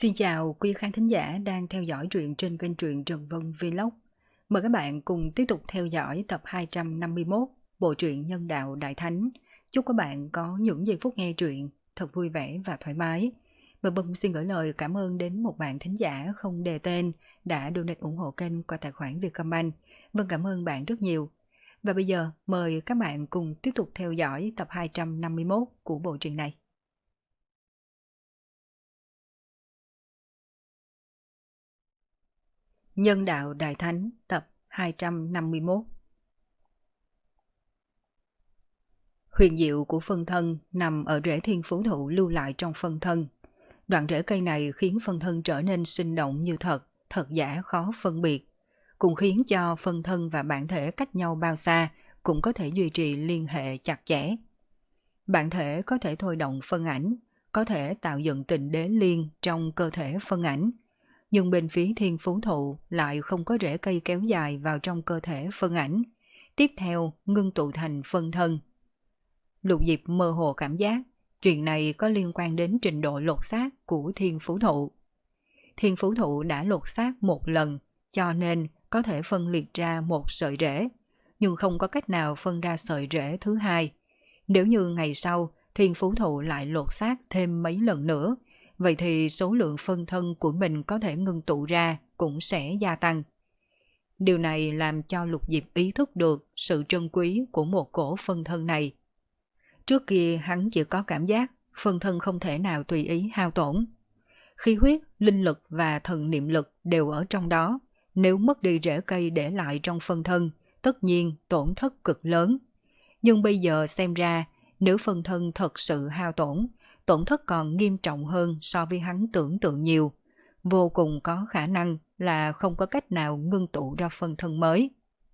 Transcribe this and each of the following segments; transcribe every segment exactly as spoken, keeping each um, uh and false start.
Xin chào quý khán thính giả đang theo dõi truyện trên kênh truyện Trần Vân Vlog. Mời các bạn cùng tiếp tục theo dõi tập hai trăm năm mươi mốt bộ truyện Nhân Đạo Đại Thánh. Chúc các bạn có những giây phút nghe truyện thật vui vẻ và thoải mái. Và Vân xin gửi lời cảm ơn đến một bạn thính giả không đề tên đã donate ủng hộ kênh qua tài khoản Vietcombank. Vân cảm ơn bạn rất nhiều. Và bây giờ mời các bạn cùng tiếp tục theo dõi tập hai trăm năm mươi mốt của bộ truyện này. Nhân Đạo Đại Thánh tập hai trăm năm mươi mốt. Huyền diệu của phân thân nằm ở rễ thiên phú thụ lưu lại trong phân thân. Đoạn rễ cây này khiến phân thân trở nên sinh động như thật, thật giả khó phân biệt, cũng khiến cho phân thân và bản thể cách nhau bao xa cũng có thể duy trì liên hệ chặt chẽ. Bản thể có thể thôi động phân ảnh, có thể tạo dựng tình đế liên trong cơ thể phân ảnh, nhưng bên phía thiên phú thụ lại không có rễ cây kéo dài vào trong cơ thể phân ảnh, tiếp theo ngưng tụ thành phân thân. Lục Diệp mơ hồ cảm giác chuyện này có liên quan đến trình độ lột xác của thiên phú thụ. Thiên phú thụ đã lột xác một lần, cho nên có thể phân liệt ra một sợi rễ, nhưng không có cách nào phân ra sợi rễ thứ hai. Nếu như ngày sau thiên phú thụ lại lột xác thêm mấy lần nữa, vậy thì số lượng phân thân của mình có thể ngưng tụ ra cũng sẽ gia tăng. Điều này làm cho Lục Diệp ý thức được sự trân quý của một cổ phân thân này. Trước kia hắn chỉ có cảm giác phân thân không thể nào tùy ý hao tổn. Khí huyết, linh lực và thần niệm lực đều ở trong đó. Nếu mất đi rễ cây để lại trong phân thân, tất nhiên tổn thất cực lớn. Nhưng bây giờ xem ra, nếu phân thân thật sự hao tổn, tổn thất còn nghiêm trọng hơn so với hắn tưởng tượng nhiều. Vô cùng có khả năng là không có cách nào ngưng tụ ra phân thân mới.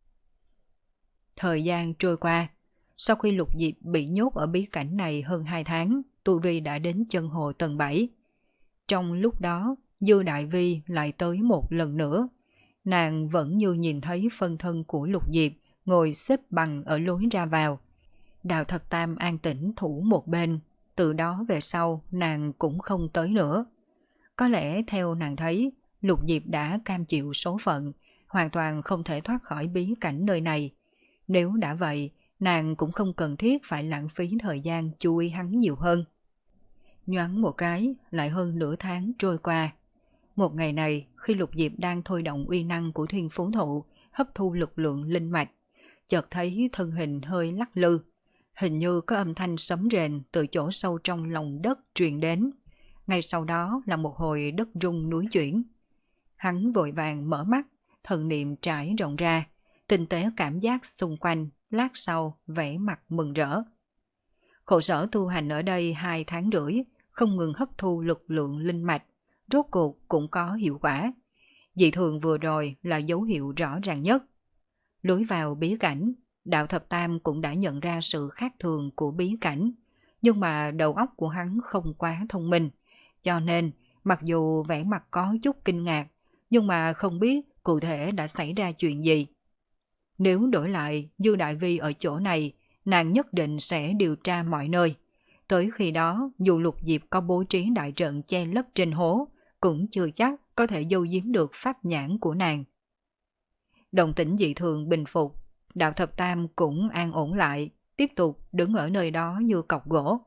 Thời gian trôi qua, sau khi Lục Diệp bị nhốt ở bí cảnh này hơn hai tháng, tu vi đã đến chân hồ tầng bảy. Trong lúc đó, Dư Đại Vi lại tới một lần nữa. Nàng vẫn như nhìn thấy phân thân của Lục Diệp ngồi xếp bằng ở lối ra vào. Đào Thập Tam an tĩnh thủ một bên, từ đó về sau nàng cũng không tới nữa. Có lẽ theo nàng thấy, Lục Diệp đã cam chịu số phận, hoàn toàn không thể thoát khỏi bí cảnh nơi này. Nếu đã vậy, nàng cũng không cần thiết phải lãng phí thời gian chú ý hắn nhiều hơn. Nhoáng một cái, lại hơn nửa tháng trôi qua. Một ngày này, khi Lục Diệp đang thôi động uy năng của thiên phú thụ, hấp thu lực lượng linh mạch, chợt thấy thân hình hơi lắc lư. Hình như có âm thanh sấm rền từ chỗ sâu trong lòng đất truyền đến. Ngay sau đó là một hồi đất rung núi chuyển. Hắn vội vàng mở mắt, thần niệm trải rộng ra, tinh tế cảm giác xung quanh, lát sau vẻ mặt mừng rỡ. Khổ sở tu hành ở đây hai tháng rưỡi, không ngừng hấp thu lực lượng linh mạch, rốt cuộc cũng có hiệu quả. Dị thường vừa rồi là dấu hiệu rõ ràng nhất. Lối vào bí cảnh, Đạo Thập Tam cũng đã nhận ra sự khác thường của bí cảnh, nhưng mà đầu óc của hắn không quá thông minh, cho nên mặc dù vẻ mặt có chút kinh ngạc, nhưng mà không biết cụ thể đã xảy ra chuyện gì. Nếu đổi lại Dư Đại Vi ở chỗ này, nàng nhất định sẽ điều tra mọi nơi. Tới khi đó, dù Lục Diệp có bố trí đại trận che lấp trên hố, cũng chưa chắc có thể giấu giếm được pháp nhãn của nàng. Động tĩnh dị thường bình phục, Đạo Thập Tam cũng an ổn lại, tiếp tục đứng ở nơi đó như cọc gỗ.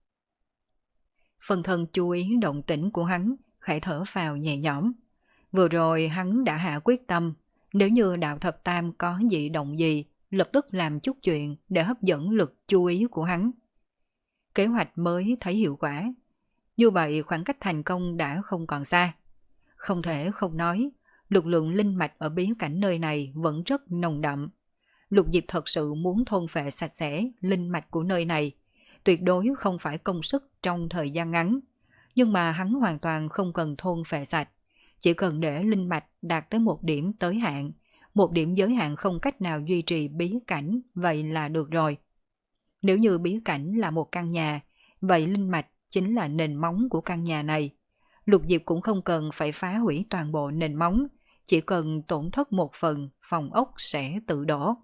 Phân thân chú ý động tĩnh của hắn, khẽ thở phào nhẹ nhõm. Vừa rồi hắn đã hạ quyết tâm, nếu như Đạo Thập Tam có dị động gì, lập tức làm chút chuyện để hấp dẫn lực chú ý của hắn. Kế hoạch mới thấy hiệu quả. Như vậy khoảng cách thành công đã không còn xa. Không thể không nói, lực lượng linh mạch ở bí cảnh nơi này vẫn rất nồng đậm. Lục Diệp thật sự muốn thôn phệ sạch sẽ linh mạch của nơi này, tuyệt đối không phải công sức trong thời gian ngắn. Nhưng mà hắn hoàn toàn không cần thôn phệ sạch, chỉ cần để linh mạch đạt tới một điểm tới hạn, một điểm giới hạn không cách nào duy trì bí cảnh, vậy là được rồi. Nếu như bí cảnh là một căn nhà, vậy linh mạch chính là nền móng của căn nhà này. Lục Diệp cũng không cần phải phá hủy toàn bộ nền móng, chỉ cần tổn thất một phần, phòng ốc sẽ tự đổ.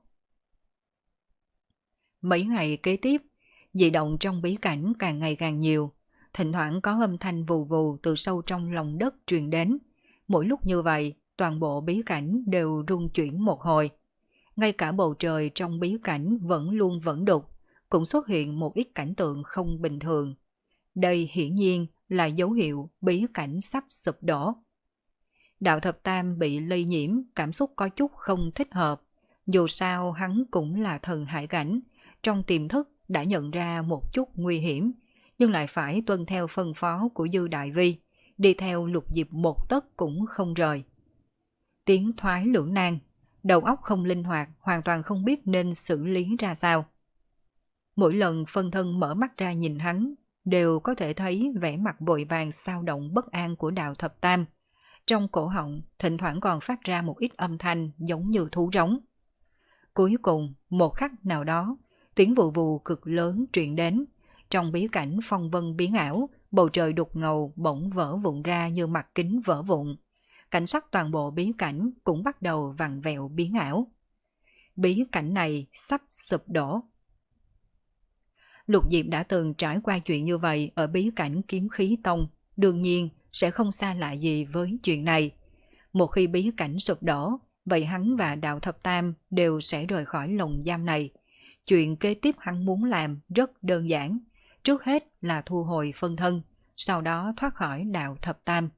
Mấy ngày kế tiếp, dị động trong bí cảnh càng ngày càng nhiều. thỉnh thoảng có âm thanh vù vù từ sâu trong lòng đất truyền đến. Mỗi lúc như vậy, toàn bộ bí cảnh đều rung chuyển một hồi. Ngay cả bầu trời trong bí cảnh vẫn luôn vẫn đục, cũng xuất hiện một ít cảnh tượng không bình thường. Đây hiển nhiên là dấu hiệu bí cảnh sắp sụp đổ. Đạo Thập Tam bị lây nhiễm, cảm xúc có chút không thích hợp. Dù sao hắn cũng là thần hải cảnh, trong tiềm thức đã nhận ra một chút nguy hiểm, nhưng lại phải tuân theo phân phó của Dư Đại Vi, đi theo Lục Diệp một tấc cũng không rời. Tiến thoái lưỡng nan, đầu óc không linh hoạt, hoàn toàn không biết nên xử lý ra sao. Mỗi lần phân thân mở mắt ra nhìn hắn, đều có thể thấy vẻ mặt vội vàng xao động bất an của Đạo Thập Tam. Trong cổ họng, thỉnh thoảng còn phát ra một ít âm thanh giống như thú rống. Cuối cùng, một khắc nào đó, tiếng vù vù cực lớn truyền đến. Trong bí cảnh phong vân biến ảo, bầu trời đục ngầu bỗng vỡ vụn ra như mặt kính vỡ vụn. Cảnh sắc toàn bộ bí cảnh cũng bắt đầu vặn vẹo biến ảo. Bí cảnh này sắp sụp đổ. Lục Diệp đã từng trải qua chuyện như vậy ở bí cảnh Kiếm Khí Tông, đương nhiên sẽ không xa lạ gì với chuyện này. Một khi bí cảnh sụp đổ, vậy hắn và Đạo Thập Tam đều sẽ rời khỏi lồng giam này. Chuyện kế tiếp hắn muốn làm rất đơn giản. Trước hết là thu hồi phân thân, sau đó thoát khỏi Đạo Thập Tam.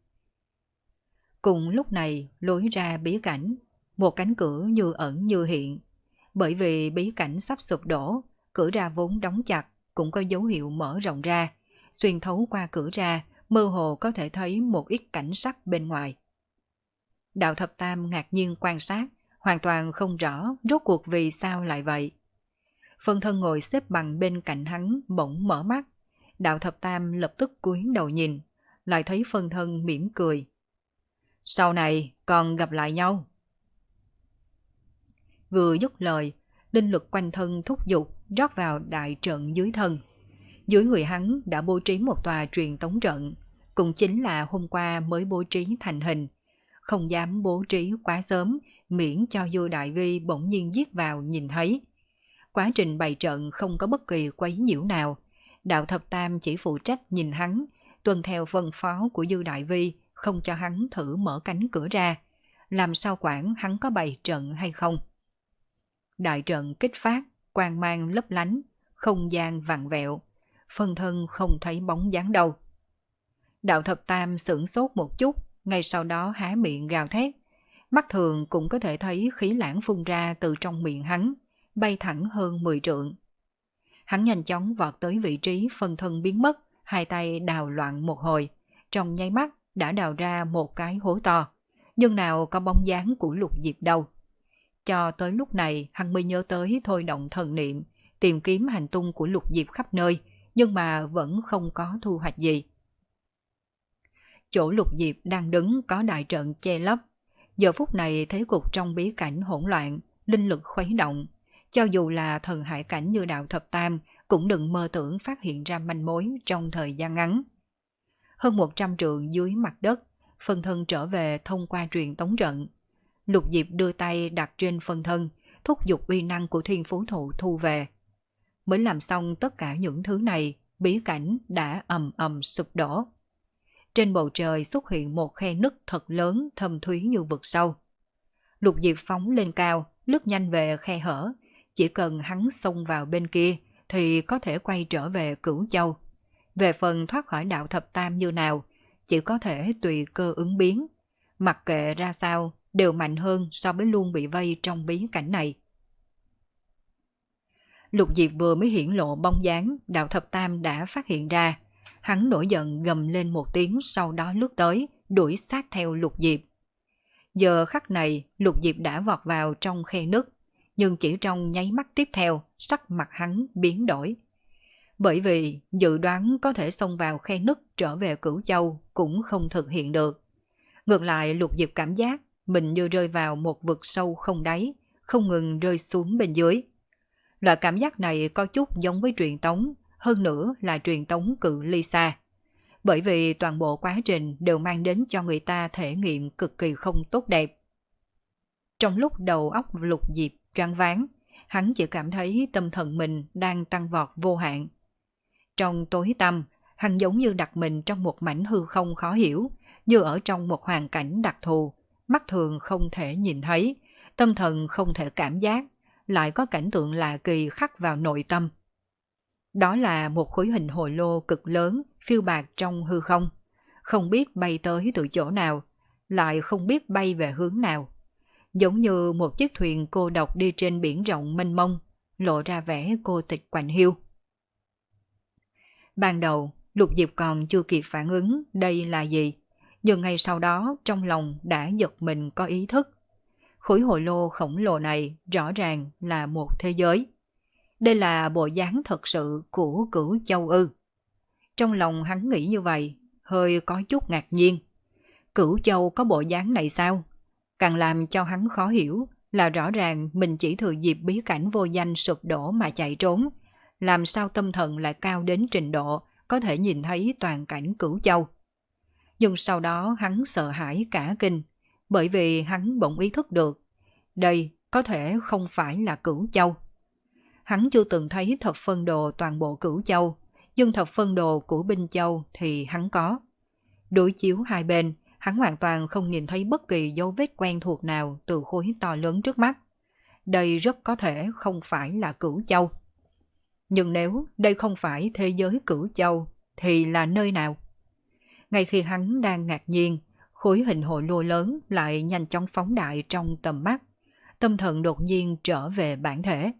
Cùng lúc này, lối ra bí cảnh, một cánh cửa như ẩn như hiện. Bởi vì bí cảnh sắp sụp đổ, cửa ra vốn đóng chặt, cũng có dấu hiệu mở rộng ra. Xuyên thấu qua cửa ra, mơ hồ có thể thấy một ít cảnh sắc bên ngoài. Đạo Thập Tam ngạc nhiên quan sát, hoàn toàn không rõ rốt cuộc vì sao lại vậy. Phân thân ngồi xếp bằng bên cạnh hắn bỗng mở mắt. Đạo Thập Tam lập tức cúi đầu nhìn, lại thấy phân thân mỉm cười. Sau này còn gặp lại nhau. Vừa dứt lời, linh lực quanh thân thúc giục rót vào đại trận dưới thân. Dưới người hắn đã bố trí một tòa truyền tống trận, cũng chính là hôm qua mới bố trí thành hình. Không dám bố trí quá sớm, miễn cho Dư Đại Vi bỗng nhiên giết vào nhìn thấy. Quá trình bày trận không có bất kỳ quấy nhiễu nào. Đạo Thập Tam chỉ phụ trách nhìn hắn, tuân theo phân phó của Dư Đại Vi, không cho hắn thử mở cánh cửa ra. Làm sao quản hắn có bày trận hay không? Đại trận kích phát, quang mang lấp lánh, không gian vặn vẹo. Phân thân không thấy bóng dáng đâu. Đạo Thập Tam sửng sốt một chút, ngay sau đó há miệng gào thét. Mắt thường cũng có thể thấy khí lãng phun ra từ trong miệng hắn, bay thẳng hơn mười trượng. Hắn nhanh chóng vọt tới vị trí phân thân biến mất, hai tay đào loạn một hồi, trong nháy mắt đã đào ra một cái hố to, nhưng nào có bóng dáng của Lục Diệp đâu. Cho tới lúc này hắn mới nhớ tới thôi động thần niệm, tìm kiếm hành tung của Lục Diệp khắp nơi, nhưng mà vẫn không có thu hoạch gì. Chỗ Lục Diệp đang đứng có đại trận che lấp. Giờ phút này thế cục trong bí cảnh hỗn loạn, linh lực khuấy động. Cho dù là thần hải cảnh như Đạo Thập Tam cũng đừng mơ tưởng phát hiện ra manh mối trong thời gian ngắn. Hơn một trăm trượng dưới mặt đất, phân thân trở về thông qua truyền tống trận. Lục Diệp đưa tay đặt trên phân thân, thúc giục uy năng của thiên phú thụ thu về. Mới làm xong tất cả những thứ này, bí cảnh đã ầm ầm sụp đổ. Trên bầu trời xuất hiện một khe nứt thật lớn thâm thúy như vực sâu. Lục Diệp phóng lên cao, lướt nhanh về khe hở. Chỉ cần hắn xông vào bên kia thì có thể quay trở về Cửu Châu. Về phần thoát khỏi Đạo Thập Tam như nào, chỉ có thể tùy cơ ứng biến. Mặc kệ ra sao, đều mạnh hơn so với luôn bị vây trong bí cảnh này. Lục Diệp vừa mới hiển lộ bóng dáng, Đạo Thập Tam đã phát hiện ra. Hắn nổi giận gầm lên một tiếng, sau đó lướt tới, đuổi sát theo Lục Diệp. Giờ khắc này, Lục Diệp đã vọt vào trong khe nứt, nhưng chỉ trong nháy mắt tiếp theo, sắc mặt hắn biến đổi. Bởi vì dự đoán có thể xông vào khe nứt trở về Cửu Châu cũng không thực hiện được. Ngược lại, Lục Diệp cảm giác mình như rơi vào một vực sâu không đáy, không ngừng rơi xuống bên dưới. Loại cảm giác này có chút giống với truyền tống, hơn nữa là truyền tống cự ly xa. Bởi vì toàn bộ quá trình đều mang đến cho người ta thể nghiệm cực kỳ không tốt đẹp. Trong lúc đầu óc Lục Diệp choáng váng, hắn chỉ cảm thấy tâm thần mình đang tăng vọt vô hạn. Trong tối tăm, Hắn giống như đặt mình trong một mảnh hư không khó hiểu, như ở trong một hoàn cảnh đặc thù, mắt thường không thể nhìn thấy, tâm thần không thể cảm giác, lại có cảnh tượng lạ kỳ khắc vào nội tâm. Đó là một khối hình hồ lô cực lớn, phiêu bạt trong hư không, không biết bay tới từ chỗ nào, lại không biết bay về hướng nào. Giống như một chiếc thuyền cô độc đi trên biển rộng mênh mông, lộ ra vẻ cô tịch quạnh hiu. Ban đầu, Lục Diệp còn chưa kịp phản ứng đây là gì, nhưng ngay sau đó trong lòng đã giật mình có ý thức. Khối hồ lô khổng lồ này rõ ràng là một thế giới. Đây là bộ dáng thật sự của Cửu Châu ư. Trong lòng hắn nghĩ như vậy, hơi có chút ngạc nhiên. Cửu Châu có bộ dáng này sao? Càng làm cho hắn khó hiểu là rõ ràng mình chỉ thừa dịp bí cảnh vô danh sụp đổ mà chạy trốn. Làm sao tâm thần lại cao đến trình độ có thể nhìn thấy toàn cảnh Cửu Châu. Nhưng sau đó hắn sợ hãi cả kinh, bởi vì hắn bỗng ý thức được, đây có thể không phải là Cửu Châu. Hắn chưa từng thấy thập phân đồ toàn bộ Cửu Châu, nhưng thập phân đồ của Binh Châu thì hắn có. Đối chiếu hai bên, hắn hoàn toàn không nhìn thấy bất kỳ dấu vết quen thuộc nào từ khối to lớn trước mắt. Đây rất có thể không phải là Cửu Châu. Nhưng nếu đây không phải thế giới Cửu Châu, thì là nơi nào? Ngay khi hắn đang ngạc nhiên, khối hình hồ lô lớn lại nhanh chóng phóng đại trong tầm mắt. Tâm thần đột nhiên trở về bản thể.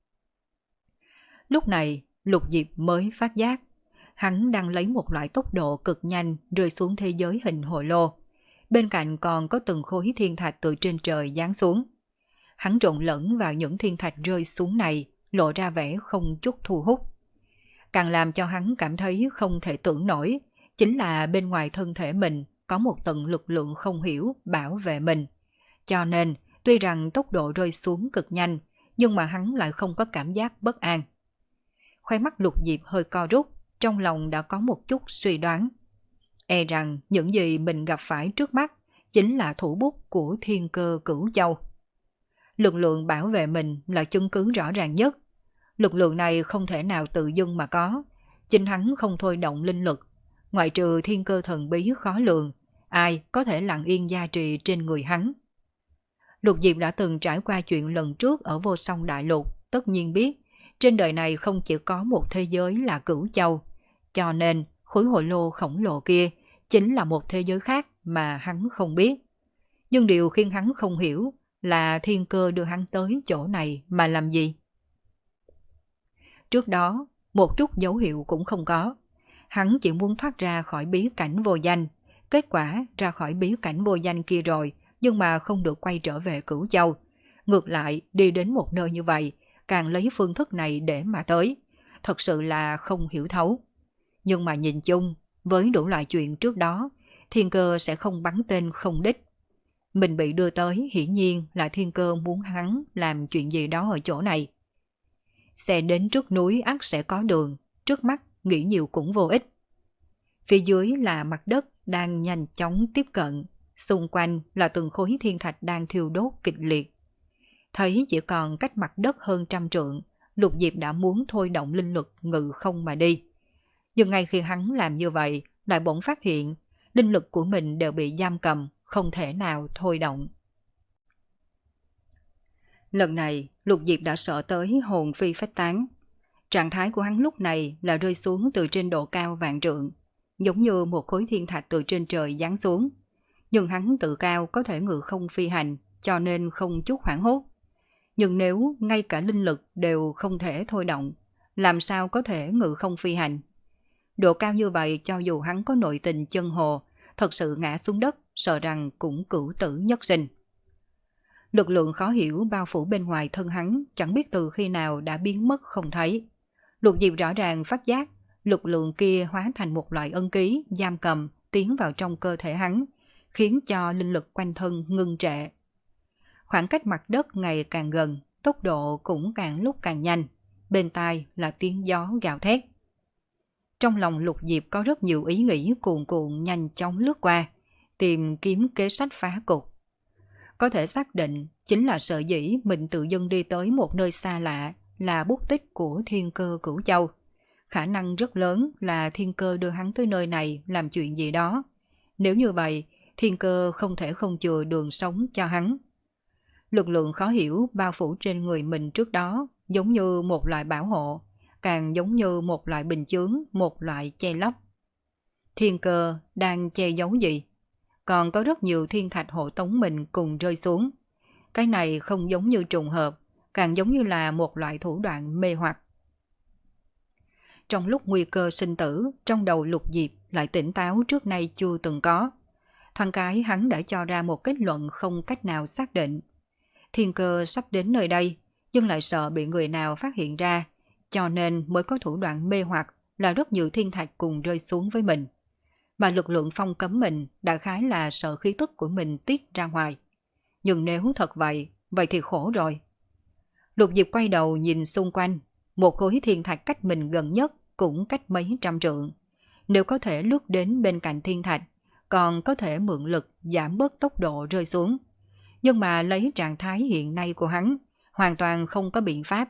Lúc này, Lục Diệp mới phát giác. Hắn đang lấy một loại tốc độ cực nhanh rơi xuống thế giới hình hồ lô. Bên cạnh còn có từng khối thiên thạch từ trên trời giáng xuống. Hắn trộn lẫn vào những thiên thạch rơi xuống này, lộ ra vẻ không chút thu hút. Càng làm cho hắn cảm thấy không thể tưởng nổi, chính là bên ngoài thân thể mình có một tầng lực lượng không hiểu bảo vệ mình. Cho nên, tuy rằng tốc độ rơi xuống cực nhanh, nhưng mà hắn lại không có cảm giác bất an. Khóe mắt Lục Diệp hơi co rút, trong lòng đã có một chút suy đoán. E rằng những gì mình gặp phải trước mắt chính là thủ bút của thiên cơ Cửu Châu. Lực lượng bảo vệ mình là chứng cứ rõ ràng nhất. Lực lượng này không thể nào tự dưng mà có. Chính hắn không thôi động linh lực. Ngoại trừ thiên cơ thần bí khó lường, ai có thể lặng yên gia trì trên người hắn. Lục Diệp đã từng trải qua chuyện lần trước ở Vô Song Đại Lục, tất nhiên biết trên đời này không chỉ có một thế giới là Cửu Châu, cho nên khối hồ lô khổng lồ kia chính là một thế giới khác mà hắn không biết. Nhưng điều khiến hắn không hiểu là thiên cơ đưa hắn tới chỗ này mà làm gì. Trước đó, một chút dấu hiệu cũng không có. Hắn chỉ muốn thoát ra khỏi bí cảnh vô danh. Kết quả ra khỏi bí cảnh vô danh kia rồi, nhưng mà không được quay trở về Cửu Châu. Ngược lại, đi đến một nơi như vậy, càng lấy phương thức này để mà tới. Thật sự là không hiểu thấu. Nhưng mà nhìn chung, với đủ loại chuyện trước đó, thiên cơ sẽ không bắn tên không đích. Mình bị đưa tới hiển nhiên là thiên cơ muốn hắn làm chuyện gì đó ở chỗ này. Xe đến trước núi ắt sẽ có đường, trước mắt nghĩ nhiều cũng vô ích. Phía dưới là mặt đất đang nhanh chóng tiếp cận, xung quanh là từng khối thiên thạch đang thiêu đốt kịch liệt. Thấy chỉ còn cách mặt đất hơn trăm trượng, Lục Diệp đã muốn thôi động linh lực ngự không mà đi. Nhưng ngay khi hắn làm như vậy, lại bỗng phát hiện linh lực của mình đều bị giam cầm, không thể nào thôi động. Lần này, Lục Diệp đã sợ tới hồn phi phách tán. Trạng thái của hắn lúc này là rơi xuống từ trên độ cao vạn trượng, giống như một khối thiên thạch từ trên trời giáng xuống. Nhưng hắn tự cao có thể ngự không phi hành, cho nên không chút hoảng hốt. Nhưng nếu ngay cả linh lực đều không thể thôi động, làm sao có thể ngự không phi hành? Độ cao như vậy cho dù hắn có nội tình chân hồ, thật sự ngã xuống đất, sợ rằng cũng cửu tử nhất sinh. Lực lượng khó hiểu bao phủ bên ngoài thân hắn, chẳng biết từ khi nào đã biến mất không thấy. Lục Diệp rõ ràng phát giác, lực lượng kia hóa thành một loại ân ký, giam cầm, tiến vào trong cơ thể hắn, khiến cho linh lực quanh thân ngưng trệ. Khoảng cách mặt đất ngày càng gần, tốc độ cũng càng lúc càng nhanh, bên tai là tiếng gió gào thét. Trong lòng Lục Diệp có rất nhiều ý nghĩ cuồn cuộn nhanh chóng lướt qua, tìm kiếm kế sách phá cục. Có thể xác định chính là sở dĩ mình tự dưng đi tới một nơi xa lạ là bút tích của thiên cơ Cửu Châu. khả năng rất lớn là thiên cơ đưa hắn tới nơi này làm chuyện gì đó. Nếu như vậy, thiên cơ không thể không chừa đường sống cho hắn. Lực lượng khó hiểu bao phủ trên người mình trước đó giống như một loại bảo hộ, càng giống như một loại bình chướng, một loại che lấp. Thiên cơ đang che giấu gì? Còn có rất nhiều thiên thạch hộ tống mình cùng rơi xuống. Cái này không giống như trùng hợp, càng giống như là một loại thủ đoạn mê hoặc. Trong lúc nguy cơ sinh tử, trong đầu Lục Diệp lại tỉnh táo trước nay chưa từng có. Thoáng cái hắn đã cho ra một kết luận không cách nào xác định. Thiên cơ sắp đến nơi đây, nhưng lại sợ bị người nào phát hiện ra, cho nên mới có thủ đoạn mê hoặc là rất nhiều thiên thạch cùng rơi xuống với mình. Mà lực lượng phong cấm mình đã khái là sợ khí tức của mình tiết ra ngoài. Nhưng nếu thật vậy, vậy thì khổ rồi. Lục Diệp quay đầu nhìn xung quanh, một khối thiên thạch cách mình gần nhất cũng cách mấy trăm trượng. Nếu có thể lướt đến bên cạnh thiên thạch, còn có thể mượn lực giảm bớt tốc độ rơi xuống. Nhưng mà lấy trạng thái hiện nay của hắn, hoàn toàn không có biện pháp.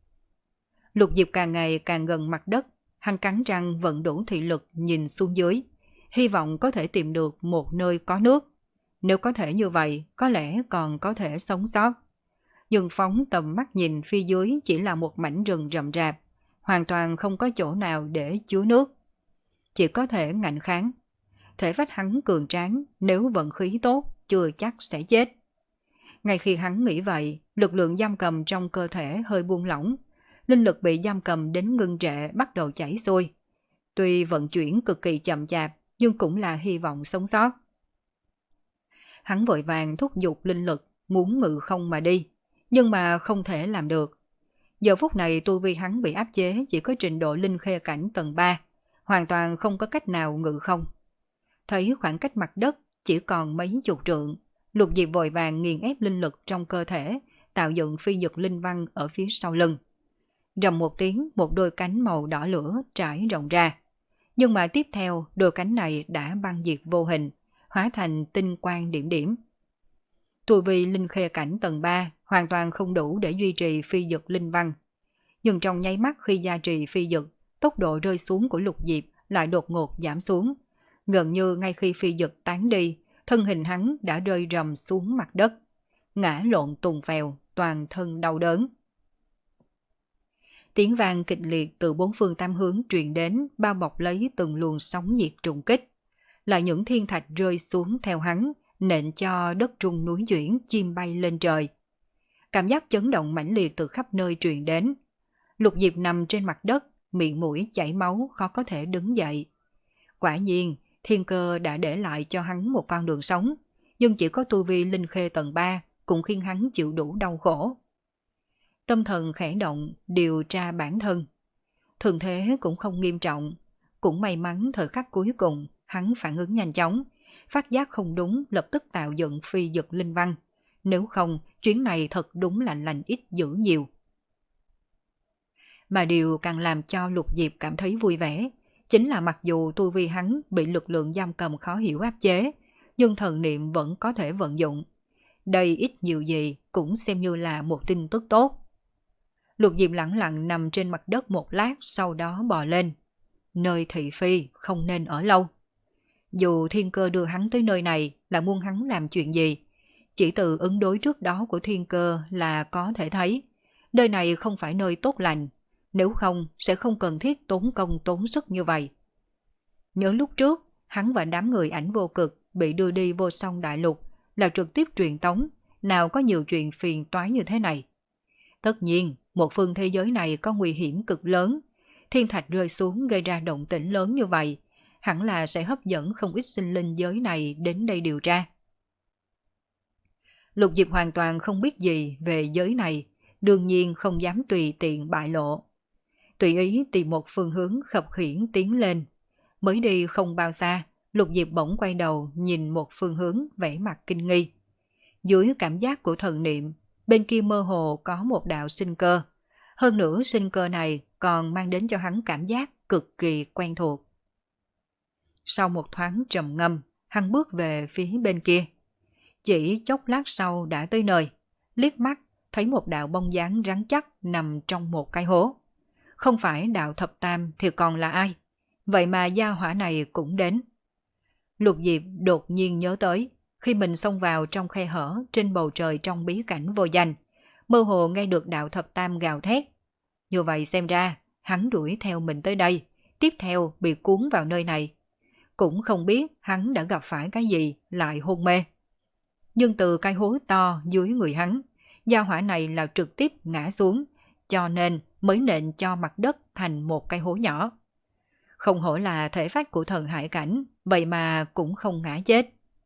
Lục Diệp càng ngày càng gần mặt đất, hắn cắn răng vận đủ thị lực nhìn xuống dưới, hy vọng có thể tìm được một nơi có nước. Nếu có thể như vậy, có lẽ còn có thể sống sót. Nhưng phóng tầm mắt nhìn phía dưới chỉ là một mảnh rừng rậm rạp, hoàn toàn không có chỗ nào để chứa nước. Chỉ có thể ngạnh kháng. Thể phách hắn cường tráng, nếu vận khí tốt, chưa chắc sẽ chết. Ngay khi hắn nghĩ vậy, lực lượng giam cầm trong cơ thể hơi buông lỏng. Linh lực bị giam cầm đến ngưng trệ bắt đầu chảy xuôi. Tuy vận chuyển cực kỳ chậm chạp, nhưng cũng là hy vọng sống sót. Hắn vội vàng thúc giục linh lực, muốn ngự không mà đi, nhưng mà không thể làm được. Giờ phút này tu vi hắn bị áp chế chỉ có trình độ linh khê cảnh tầng ba, hoàn toàn không có cách nào ngự không. Thấy khoảng cách mặt đất chỉ còn mấy chục trượng, Lục Diệp vội vàng nghiền ép linh lực trong cơ thể, tạo dựng phi dực linh văn ở phía sau lưng. Rầm một tiếng, một đôi cánh màu đỏ lửa trải rộng ra. Nhưng mà tiếp theo, đôi cánh này đã băng diệt vô hình, hóa thành tinh quang điểm điểm. Tu vi linh khê cảnh tầng ba hoàn toàn không đủ để duy trì phi dực linh văn. Nhưng trong nháy mắt khi gia trì phi dực, tốc độ rơi xuống của Lục Diệp lại đột ngột giảm xuống. Gần như ngay khi phi dực tán đi, thân hình hắn đã rơi rầm xuống mặt đất, ngã lộn tùng phèo, toàn thân đau đớn. Tiếng vang kịch liệt từ bốn phương tám hướng truyền đến, bao bọc lấy từng luồng sóng nhiệt trùng kích. Là những thiên thạch rơi xuống theo hắn, nện cho đất rung núi chuyển, chim bay lên trời. Cảm giác chấn động mãnh liệt từ khắp nơi truyền đến. Lục Diệp nằm trên mặt đất, miệng mũi chảy máu, khó có thể đứng dậy. Quả nhiên, thiên cơ đã để lại cho hắn một con đường sống, nhưng chỉ có tu vi linh khê tầng ba cũng khiến hắn chịu đủ đau khổ. Tâm thần khẽ động, điều tra bản thân. Thường thế cũng không nghiêm trọng, cũng may mắn thời khắc cuối cùng hắn phản ứng nhanh chóng, phát giác không đúng lập tức tạo dựng phi dực linh văn. Nếu không, chuyến này thật đúng là lành ít dữ nhiều. Mà điều càng làm cho Lục Diệp cảm thấy vui vẻ, chính là mặc dù tu vi hắn bị lực lượng giam cầm khó hiểu áp chế, nhưng thần niệm vẫn có thể vận dụng. Đây ít nhiều gì cũng xem như là một tin tức tốt. Lục Diệp lẳng lặng nằm trên mặt đất một lát, sau đó bò lên. Nơi thị phi không nên ở lâu. Dù thiên cơ đưa hắn tới nơi này là muốn hắn làm chuyện gì, chỉ từ ứng đối trước đó của thiên cơ là có thể thấy, nơi này không phải nơi tốt lành, nếu không sẽ không cần thiết tốn công tốn sức như vậy. Nhớ lúc trước, hắn và đám người ảnh vô cực bị đưa đi vô song đại lục là trực tiếp truyền tống, nào có nhiều chuyện phiền toái như thế này. Tất nhiên, một phương thế giới này có nguy hiểm cực lớn, thiên thạch rơi xuống gây ra động tĩnh lớn như vậy, hẳn là sẽ hấp dẫn không ít sinh linh giới này đến đây điều tra. Lục Diệp hoàn toàn không biết gì về giới này, đương nhiên không dám tùy tiện bại lộ. Tùy ý tìm một phương hướng khập khiễng tiến lên. Mới đi không bao xa, Lục Diệp bỗng quay đầu nhìn một phương hướng vẻ mặt kinh nghi. Dưới cảm giác của thần niệm, bên kia mơ hồ có một đạo sinh cơ. Hơn nữa sinh cơ này còn mang đến cho hắn cảm giác cực kỳ quen thuộc. Sau một thoáng trầm ngâm, hắn bước về phía bên kia. Chỉ chốc lát sau đã tới nơi, liếc mắt thấy một đạo bóng dáng rắn chắc nằm trong một cái hố. không phải Đạo Thập Tam thì còn là ai? Vậy mà gia hỏa này cũng đến. Lục Diệp đột nhiên nhớ tới, khi mình xông vào trong khe hở trên bầu trời trong bí cảnh vô danh, mơ hồ nghe được Đạo Thập Tam gào thét. Như vậy xem ra, hắn đuổi theo mình tới đây, tiếp theo bị cuốn vào nơi này. Cũng không biết hắn đã gặp phải cái gì lại hôn mê. Nhưng từ cái hố to dưới người hắn, gia hỏa này là trực tiếp ngã xuống, cho nên mới nện cho mặt đất thành một cái hố nhỏ. Không hổ là thể phách của thần hải cảnh, vậy mà cũng không ngã chết.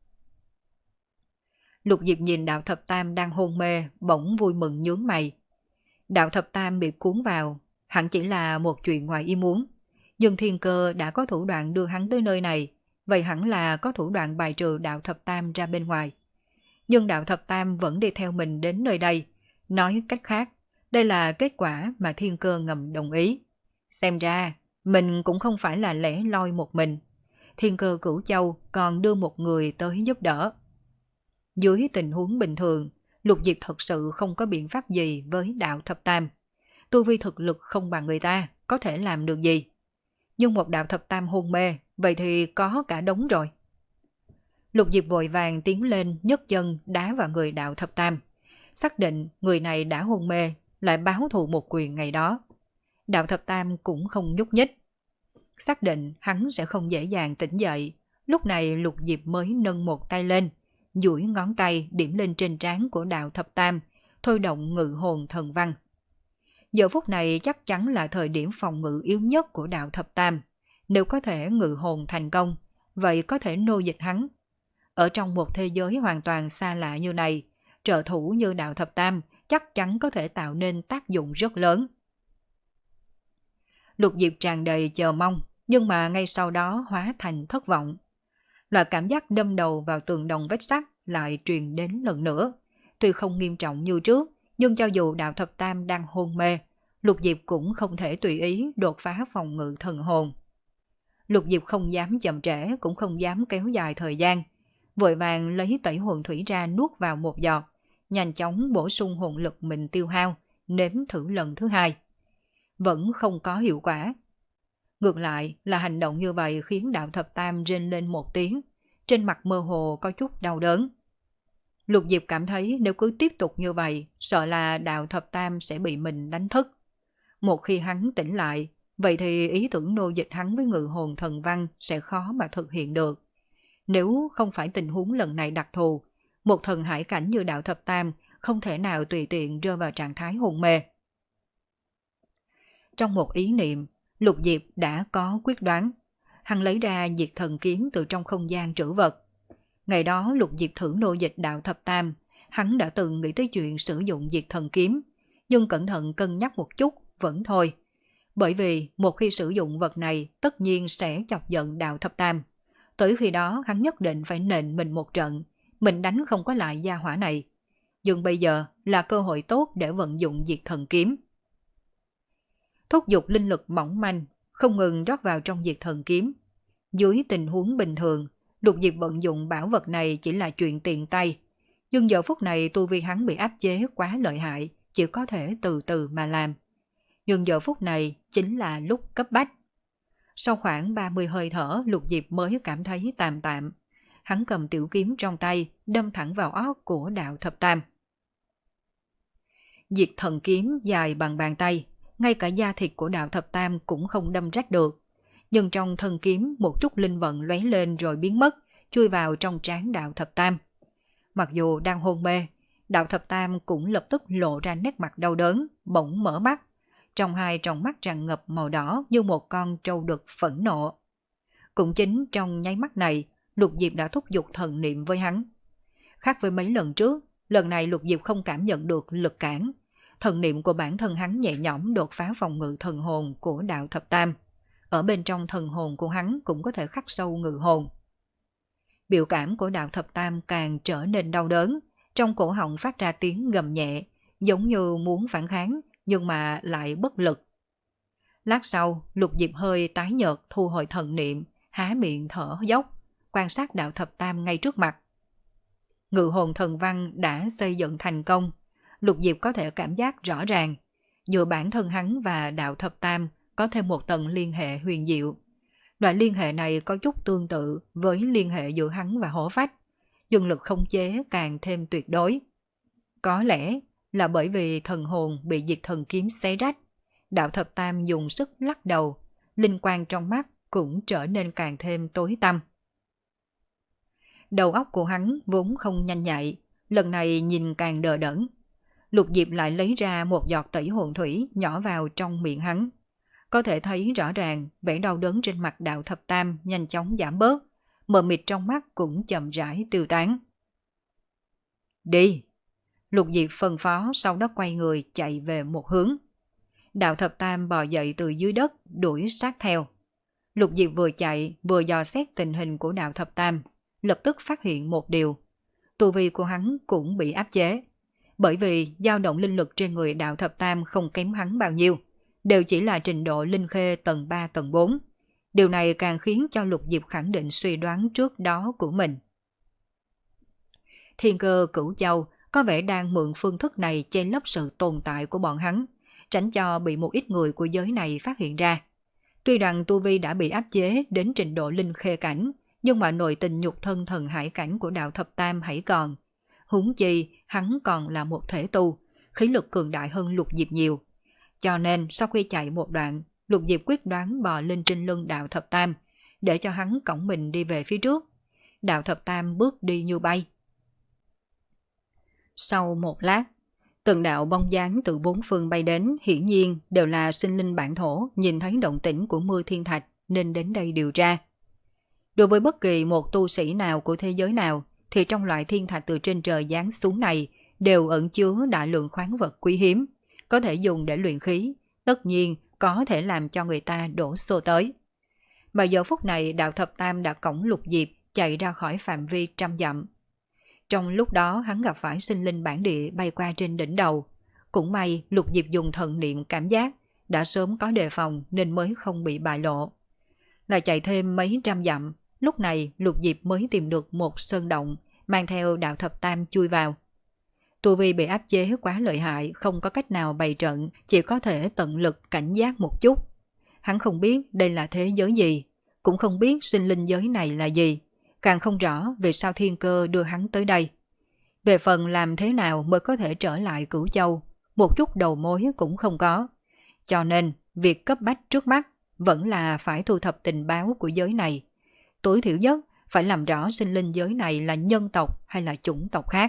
Lục Diệp nhìn Đạo Thập Tam đang hôn mê, bỗng vui mừng nhướng mày. Đạo Thập Tam bị cuốn vào, hẳn chỉ là một chuyện ngoài ý muốn. Nhưng thiên cơ đã có thủ đoạn đưa hắn tới nơi này, vậy hẳn là có thủ đoạn bài trừ Đạo Thập Tam ra bên ngoài. Nhưng Đạo Thập Tam vẫn đi theo mình đến nơi đây. Nói cách khác, đây là kết quả mà thiên cơ ngầm đồng ý. Xem ra, mình cũng không phải là lẻ loi một mình. Thiên cơ Cửu Châu còn đưa một người tới giúp đỡ. Dưới tình huống bình thường, Lục Diệp thật sự không có biện pháp gì với Đạo Thập Tam. Tu vi thực lực không bằng người ta, có thể làm được gì. Nhưng một Đạo Thập Tam hôn mê, vậy thì có cả đống rồi. Lục Diệp vội vàng tiến lên nhấc chân đá vào người Đạo Thập Tam. Xác định người này đã hôn mê, lại báo thù một quyền ngày đó. Đạo Thập Tam cũng không nhúc nhích. Xác định hắn sẽ không dễ dàng tỉnh dậy. Lúc này Lục Diệp mới nâng một tay lên, duỗi ngón tay điểm lên trên trán của Đạo Thập Tam, thôi động ngự hồn thần văn. Giờ phút này chắc chắn là thời điểm phòng ngự yếu nhất của Đạo Thập Tam. Nếu có thể ngự hồn thành công, vậy có thể nô dịch hắn. Ở trong một thế giới hoàn toàn xa lạ như này, trợ thủ như Đạo Thập Tam chắc chắn có thể tạo nên tác dụng rất lớn. Lục Diệp tràn đầy chờ mong, nhưng mà ngay sau đó hóa thành thất vọng. Loại cảm giác đâm đầu vào tường đồng vách sắt lại truyền đến lần nữa. Tuy không nghiêm trọng như trước, nhưng cho dù Đạo Thập Tam đang hôn mê, Lục Diệp cũng không thể tùy ý đột phá phòng ngự thần hồn. Lục Diệp không dám chậm trễ, cũng không dám kéo dài thời gian. Vội vàng lấy tẩy hồn thủy ra nuốt vào một giọt, nhanh chóng bổ sung hồn lực mình tiêu hao, nếm thử lần thứ hai. Vẫn không có hiệu quả. Ngược lại là hành động như vậy khiến Đạo Thập Tam rên lên một tiếng, trên mặt mơ hồ có chút đau đớn. Lục Diệp cảm thấy nếu cứ tiếp tục như vậy, sợ là Đạo Thập Tam sẽ bị mình đánh thức. Một khi hắn tỉnh lại, vậy thì ý tưởng nô dịch hắn với ngự hồn thần văn sẽ khó mà thực hiện được. Nếu không phải tình huống lần này đặc thù, một thần hải cảnh như Đạo Thập Tam không thể nào tùy tiện rơi vào trạng thái hôn mê. Trong một ý niệm, Lục Diệp đã có quyết đoán. Hắn lấy ra diệt thần kiếm từ trong không gian trữ vật. Ngày đó Lục Diệp thử nô dịch Đạo Thập Tam, hắn đã từng nghĩ tới chuyện sử dụng diệt thần kiếm, nhưng cẩn thận cân nhắc một chút vẫn thôi. Bởi vì một khi sử dụng vật này tất nhiên sẽ chọc giận Đạo Thập Tam. Tới khi đó hắn nhất định phải nện mình một trận, mình đánh không có lại gia hỏa này. Nhưng bây giờ là cơ hội tốt để vận dụng diệt thần kiếm. Thúc giục linh lực mỏng manh, không ngừng rót vào trong diệt thần kiếm. Dưới tình huống bình thường, Lục Diệp vận dụng bảo vật này chỉ là chuyện tiện tay. Nhưng giờ phút này tu vi hắn bị áp chế quá lợi hại, chỉ có thể từ từ mà làm. Nhưng giờ phút này chính là lúc cấp bách. Sau khoảng ba mươi hơi thở, Lục Diệp mới cảm thấy tạm tạm. Hắn cầm tiểu kiếm trong tay, đâm thẳng vào óc của Đạo Thập Tam. Diệt thần kiếm dài bằng bàn tay, ngay cả da thịt của Đạo Thập Tam cũng không đâm rách được. Nhưng trong thân kiếm một chút linh vận lóe lên rồi biến mất, chui vào trong trán Đạo Thập Tam. Mặc dù đang hôn mê, Đạo Thập Tam cũng lập tức lộ ra nét mặt đau đớn, bỗng mở mắt. Trong hai tròng mắt tràn ngập màu đỏ như một con trâu đực phẫn nộ. Cũng chính trong nháy mắt này, Lục Diệp đã thúc giục thần niệm với hắn. Khác với mấy lần trước, lần này Lục Diệp không cảm nhận được lực cản. Thần niệm của bản thân hắn nhẹ nhõm đột phá phòng ngự thần hồn của Đạo Thập Tam. Ở bên trong thần hồn của hắn cũng có thể khắc sâu ngự hồn. Biểu cảm của Đạo Thập Tam càng trở nên đau đớn, trong cổ họng phát ra tiếng gầm nhẹ, giống như muốn phản kháng, nhưng mà lại bất lực. Lát sau, Lục Diệp hơi tái nhợt thu hồi thần niệm, há miệng thở dốc, quan sát Đạo Thập Tam ngay trước mặt. Ngự hồn thần văn đã xây dựng thành công, Lục Diệp có thể cảm giác rõ ràng, giữa bản thân hắn và đạo thập tam có thêm một tầng liên hệ huyền diệu. Loại liên hệ này có chút tương tự với liên hệ giữa hắn và hổ phách, nhưng lực khống chế càng thêm tuyệt đối. Có lẽ là bởi vì thần hồn bị diệt thần kiếm xé rách, đạo thập tam dùng sức lắc đầu, linh quang trong mắt cũng trở nên càng thêm tối tăm. Đầu óc của hắn vốn không nhanh nhạy, lần này nhìn càng đờ đẫn. Lục Diệp lại lấy ra một giọt tẩy hồn thủy nhỏ vào trong miệng hắn. Có thể thấy rõ ràng vẻ đau đớn trên mặt đạo thập tam nhanh chóng giảm bớt, mờ mịt trong mắt cũng chậm rãi tiêu tán. Đi! Lục Diệp phân phó, sau đó quay người chạy về một hướng. Đạo thập tam bò dậy từ dưới đất đuổi sát theo. Lục Diệp vừa chạy vừa dò xét tình hình của đạo thập tam, lập tức phát hiện một điều. Tu vi của hắn cũng bị áp chế. Bởi vì dao động linh lực trên người đạo thập tam không kém hắn bao nhiêu, đều chỉ là trình độ linh khê tầng ba tầng bốn. Điều này càng khiến cho Lục Diệp khẳng định suy đoán trước đó của mình. Thiên Cơ Cửu Châu có vẻ đang mượn phương thức này che lấp sự tồn tại của bọn hắn, tránh cho bị một ít người của giới này phát hiện ra. Tuy rằng tu vi đã bị áp chế đến trình độ linh khê cảnh, nhưng mà nội tình nhục thân thần hải cảnh của đạo thập tam hãy còn. Huống chi hắn còn là một thể tu, khí lực cường đại hơn Lục Diệp nhiều. Cho nên sau khi chạy một đoạn, Lục Diệp quyết đoán bò lên trên lưng đạo thập tam, để cho hắn cõng mình đi về phía trước. Đạo thập tam bước đi như bay. Sau một lát, từng đạo bóng dáng từ bốn phương bay đến, hiển nhiên đều là sinh linh bản thổ nhìn thấy động tĩnh của mưa thiên thạch nên đến đây điều tra. Đối với bất kỳ một tu sĩ nào của thế giới nào, thì trong loại thiên thạch từ trên trời giáng xuống này đều ẩn chứa đại lượng khoáng vật quý hiếm, có thể dùng để luyện khí, tất nhiên có thể làm cho người ta đổ xô tới. Mà giờ phút này đạo thập tam đã cõng Lục Diệp chạy ra khỏi phạm vi trăm dặm. Trong lúc đó hắn gặp phải sinh linh bản địa bay qua trên đỉnh đầu. Cũng may Lục Diệp dùng thần niệm cảm giác, đã sớm có đề phòng nên mới không bị bại lộ. Lại chạy thêm mấy trăm dặm, lúc này Lục Diệp mới tìm được một sơn động, mang theo đạo thập tam chui vào. Tu vi bị áp chế quá lợi hại, không có cách nào bày trận, chỉ có thể tận lực cảnh giác một chút. Hắn không biết đây là thế giới gì, cũng không biết sinh linh giới này là gì, càng không rõ vì sao Thiên Cơ đưa hắn tới đây. Về phần làm thế nào mới có thể trở lại Cửu Châu, một chút đầu mối cũng không có. Cho nên, việc cấp bách trước mắt vẫn là phải thu thập tình báo của giới này. Tối thiểu nhất phải làm rõ sinh linh giới này là nhân tộc hay là chủng tộc khác.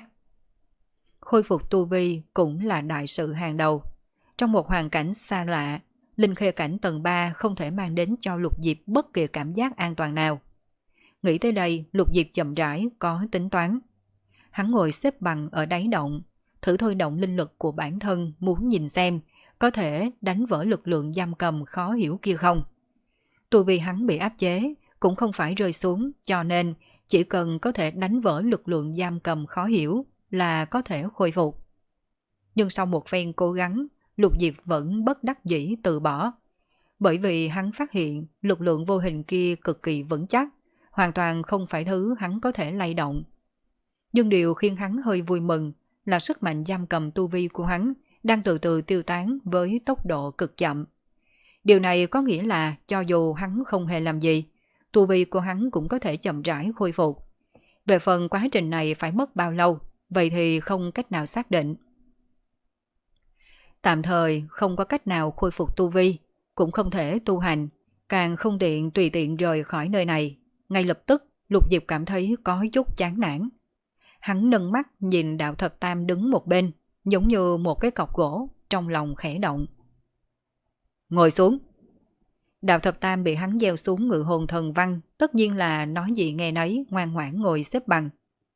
Khôi phục tu vi cũng là đại sự hàng đầu. Trong một hoàn cảnh xa lạ, linh khê cảnh tầng ba không thể mang đến cho Lục Diệp bất kỳ cảm giác an toàn nào. Nghĩ tới đây, Lục Diệp chậm rãi có tính toán. Hắn ngồi xếp bằng ở đáy động, thử thôi động linh lực của bản thân, muốn nhìn xem có thể đánh vỡ lực lượng giam cầm khó hiểu kia không. Tu vi hắn bị áp chế, cũng không phải rơi xuống, cho nên chỉ cần có thể đánh vỡ lực lượng giam cầm khó hiểu là có thể khôi phục. Nhưng sau một phen cố gắng, Lục Diệp vẫn bất đắc dĩ từ bỏ. Bởi vì hắn phát hiện lực lượng vô hình kia cực kỳ vững chắc, hoàn toàn không phải thứ hắn có thể lay động. Nhưng điều khiến hắn hơi vui mừng là sức mạnh giam cầm tu vi của hắn đang từ từ tiêu tán với tốc độ cực chậm. Điều này có nghĩa là cho dù hắn không hề làm gì, tu vi của hắn cũng có thể chậm rãi khôi phục. Về phần quá trình này phải mất bao lâu, vậy thì không cách nào xác định. Tạm thời không có cách nào khôi phục tu vi, cũng không thể tu hành, càng không tiện tùy tiện rời khỏi nơi này. Ngay lập tức, Lục Diệp cảm thấy có chút chán nản. Hắn nâng mắt nhìn đạo thập tam đứng một bên, giống như một cái cọc gỗ, trong lòng khẽ động. Ngồi xuống. Đạo thập tam bị hắn gieo xuống ngự hồn thần văn, tất nhiên là nói gì nghe nấy, ngoan ngoãn ngồi xếp bằng.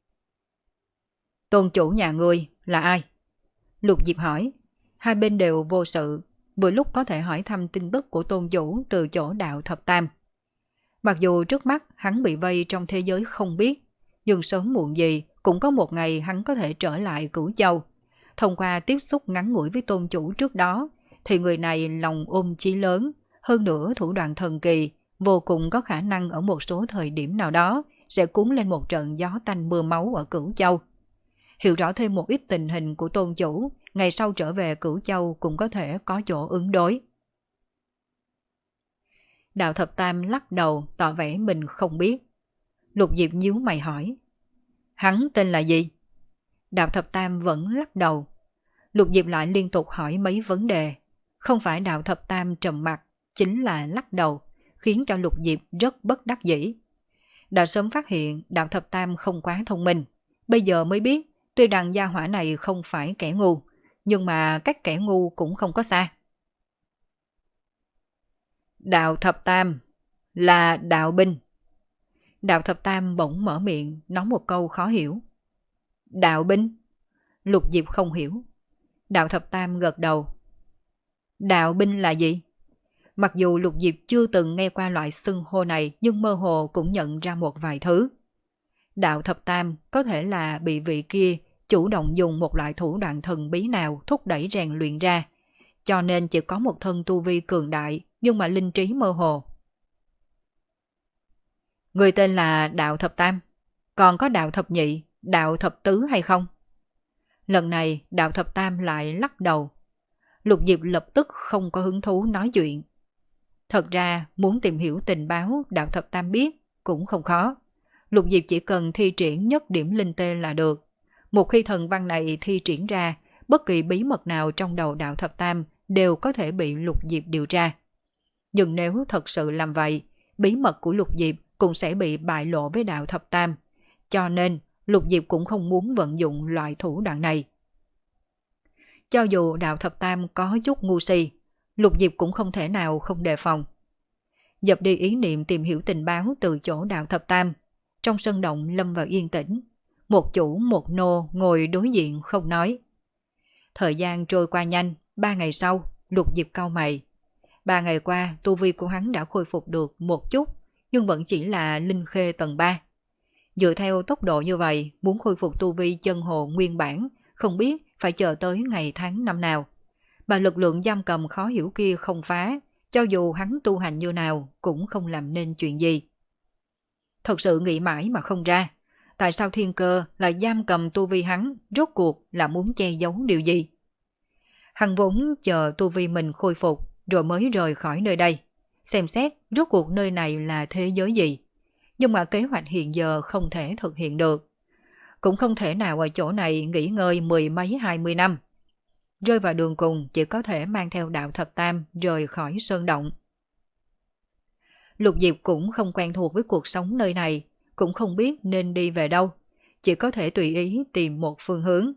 Tôn chủ nhà ngươi là ai? Lục Diệp hỏi. Hai bên đều vô sự, vừa lúc có thể hỏi thăm tin tức của tôn chủ từ chỗ đạo thập tam. Mặc dù trước mắt hắn bị vây trong thế giới không biết, nhưng sớm muộn gì cũng có một ngày hắn có thể trở lại Cửu Châu. Thông qua tiếp xúc ngắn ngủi với tôn chủ trước đó, thì người này lòng ôm chí lớn, hơn nữa thủ đoạn thần kỳ, vô cùng có khả năng ở một số thời điểm nào đó sẽ cuốn lên một trận gió tanh mưa máu ở Cửu Châu. Hiểu rõ thêm một ít tình hình của tôn chủ, ngày sau trở về Cửu Châu cũng có thể có chỗ ứng đối. Đạo Thập Tam lắc đầu tỏ vẻ mình không biết. Lục Diệp nhíu mày hỏi. Hắn tên là gì? Đạo Thập Tam vẫn lắc đầu. Lục Diệp lại liên tục hỏi mấy vấn đề. Không phải Đạo Thập Tam trầm mặc, chính là lắc đầu, khiến cho Lục Diệp rất bất đắc dĩ. Đã sớm phát hiện Đạo Thập Tam không quá thông minh. Bây giờ mới biết, tuy rằng gia hỏa này không phải kẻ ngu, nhưng mà các kẻ ngu cũng không có xa. Đạo Thập Tam là đạo binh. Đạo Thập Tam bỗng mở miệng nói một câu khó hiểu. Đạo binh? Lục Diệp không hiểu. Đạo Thập Tam gật đầu. Đạo binh là gì? Mặc dù Lục Diệp chưa từng nghe qua loại xưng hô này, nhưng mơ hồ cũng nhận ra một vài thứ. Đạo Thập Tam có thể là bị vị kia chủ động dùng một loại thủ đoạn thần bí nào thúc đẩy rèn luyện ra, cho nên chỉ có một thân tu vi cường đại nhưng mà linh trí mơ hồ. Người tên là Đạo Thập Tam, còn có Đạo Thập Nhị, Đạo Thập Tứ hay không? Lần này Đạo Thập Tam lại lắc đầu. Lục Diệp lập tức không có hứng thú nói chuyện. Thật ra muốn tìm hiểu tình báo Đạo Thập Tam biết cũng không khó. Lục Diệp chỉ cần thi triển nhất điểm linh tê là được. Một khi thần văn này thi triển ra, bất kỳ bí mật nào trong đầu Đạo Thập Tam đều có thể bị Lục Diệp điều tra. Nhưng nếu thật sự làm vậy, bí mật của Lục Diệp cũng sẽ bị bại lộ với Đạo Thập Tam. Cho nên Lục Diệp cũng không muốn vận dụng loại thủ đoạn này. Cho dù Đạo Thập Tam có chút ngu si, Lục Diệp cũng không thể nào không đề phòng. Dập đi ý niệm tìm hiểu tình báo từ chỗ Đạo Thập Tam, trong sân động lâm vào yên tĩnh. Một chủ một nô ngồi đối diện không nói. Thời gian trôi qua nhanh, ba ngày sau, Lục Diệp cau mày. Ba ngày qua, tu vi của hắn đã khôi phục được một chút, nhưng vẫn chỉ là linh khê tầng ba. Dựa theo tốc độ như vậy, muốn khôi phục tu vi chân hồ nguyên bản, không biết phải chờ tới ngày tháng năm nào. Mà lực lượng giam cầm khó hiểu kia không phá, cho dù hắn tu hành như nào cũng không làm nên chuyện gì. Thật sự nghĩ mãi mà không ra, tại sao thiên cơ lại giam cầm tu vi hắn, rốt cuộc là muốn che giấu điều gì? Hắn vốn chờ tu vi mình khôi phục rồi mới rời khỏi nơi đây, xem xét rốt cuộc nơi này là thế giới gì. Nhưng mà kế hoạch hiện giờ không thể thực hiện được. Cũng không thể nào ở chỗ này nghỉ ngơi mười mấy hai mươi năm. Rơi vào đường cùng chỉ có thể mang theo Đạo Thập Tam rời khỏi sơn động. Lục Diệp cũng không quen thuộc với cuộc sống nơi này, cũng không biết nên đi về đâu, chỉ có thể tùy ý tìm một phương hướng.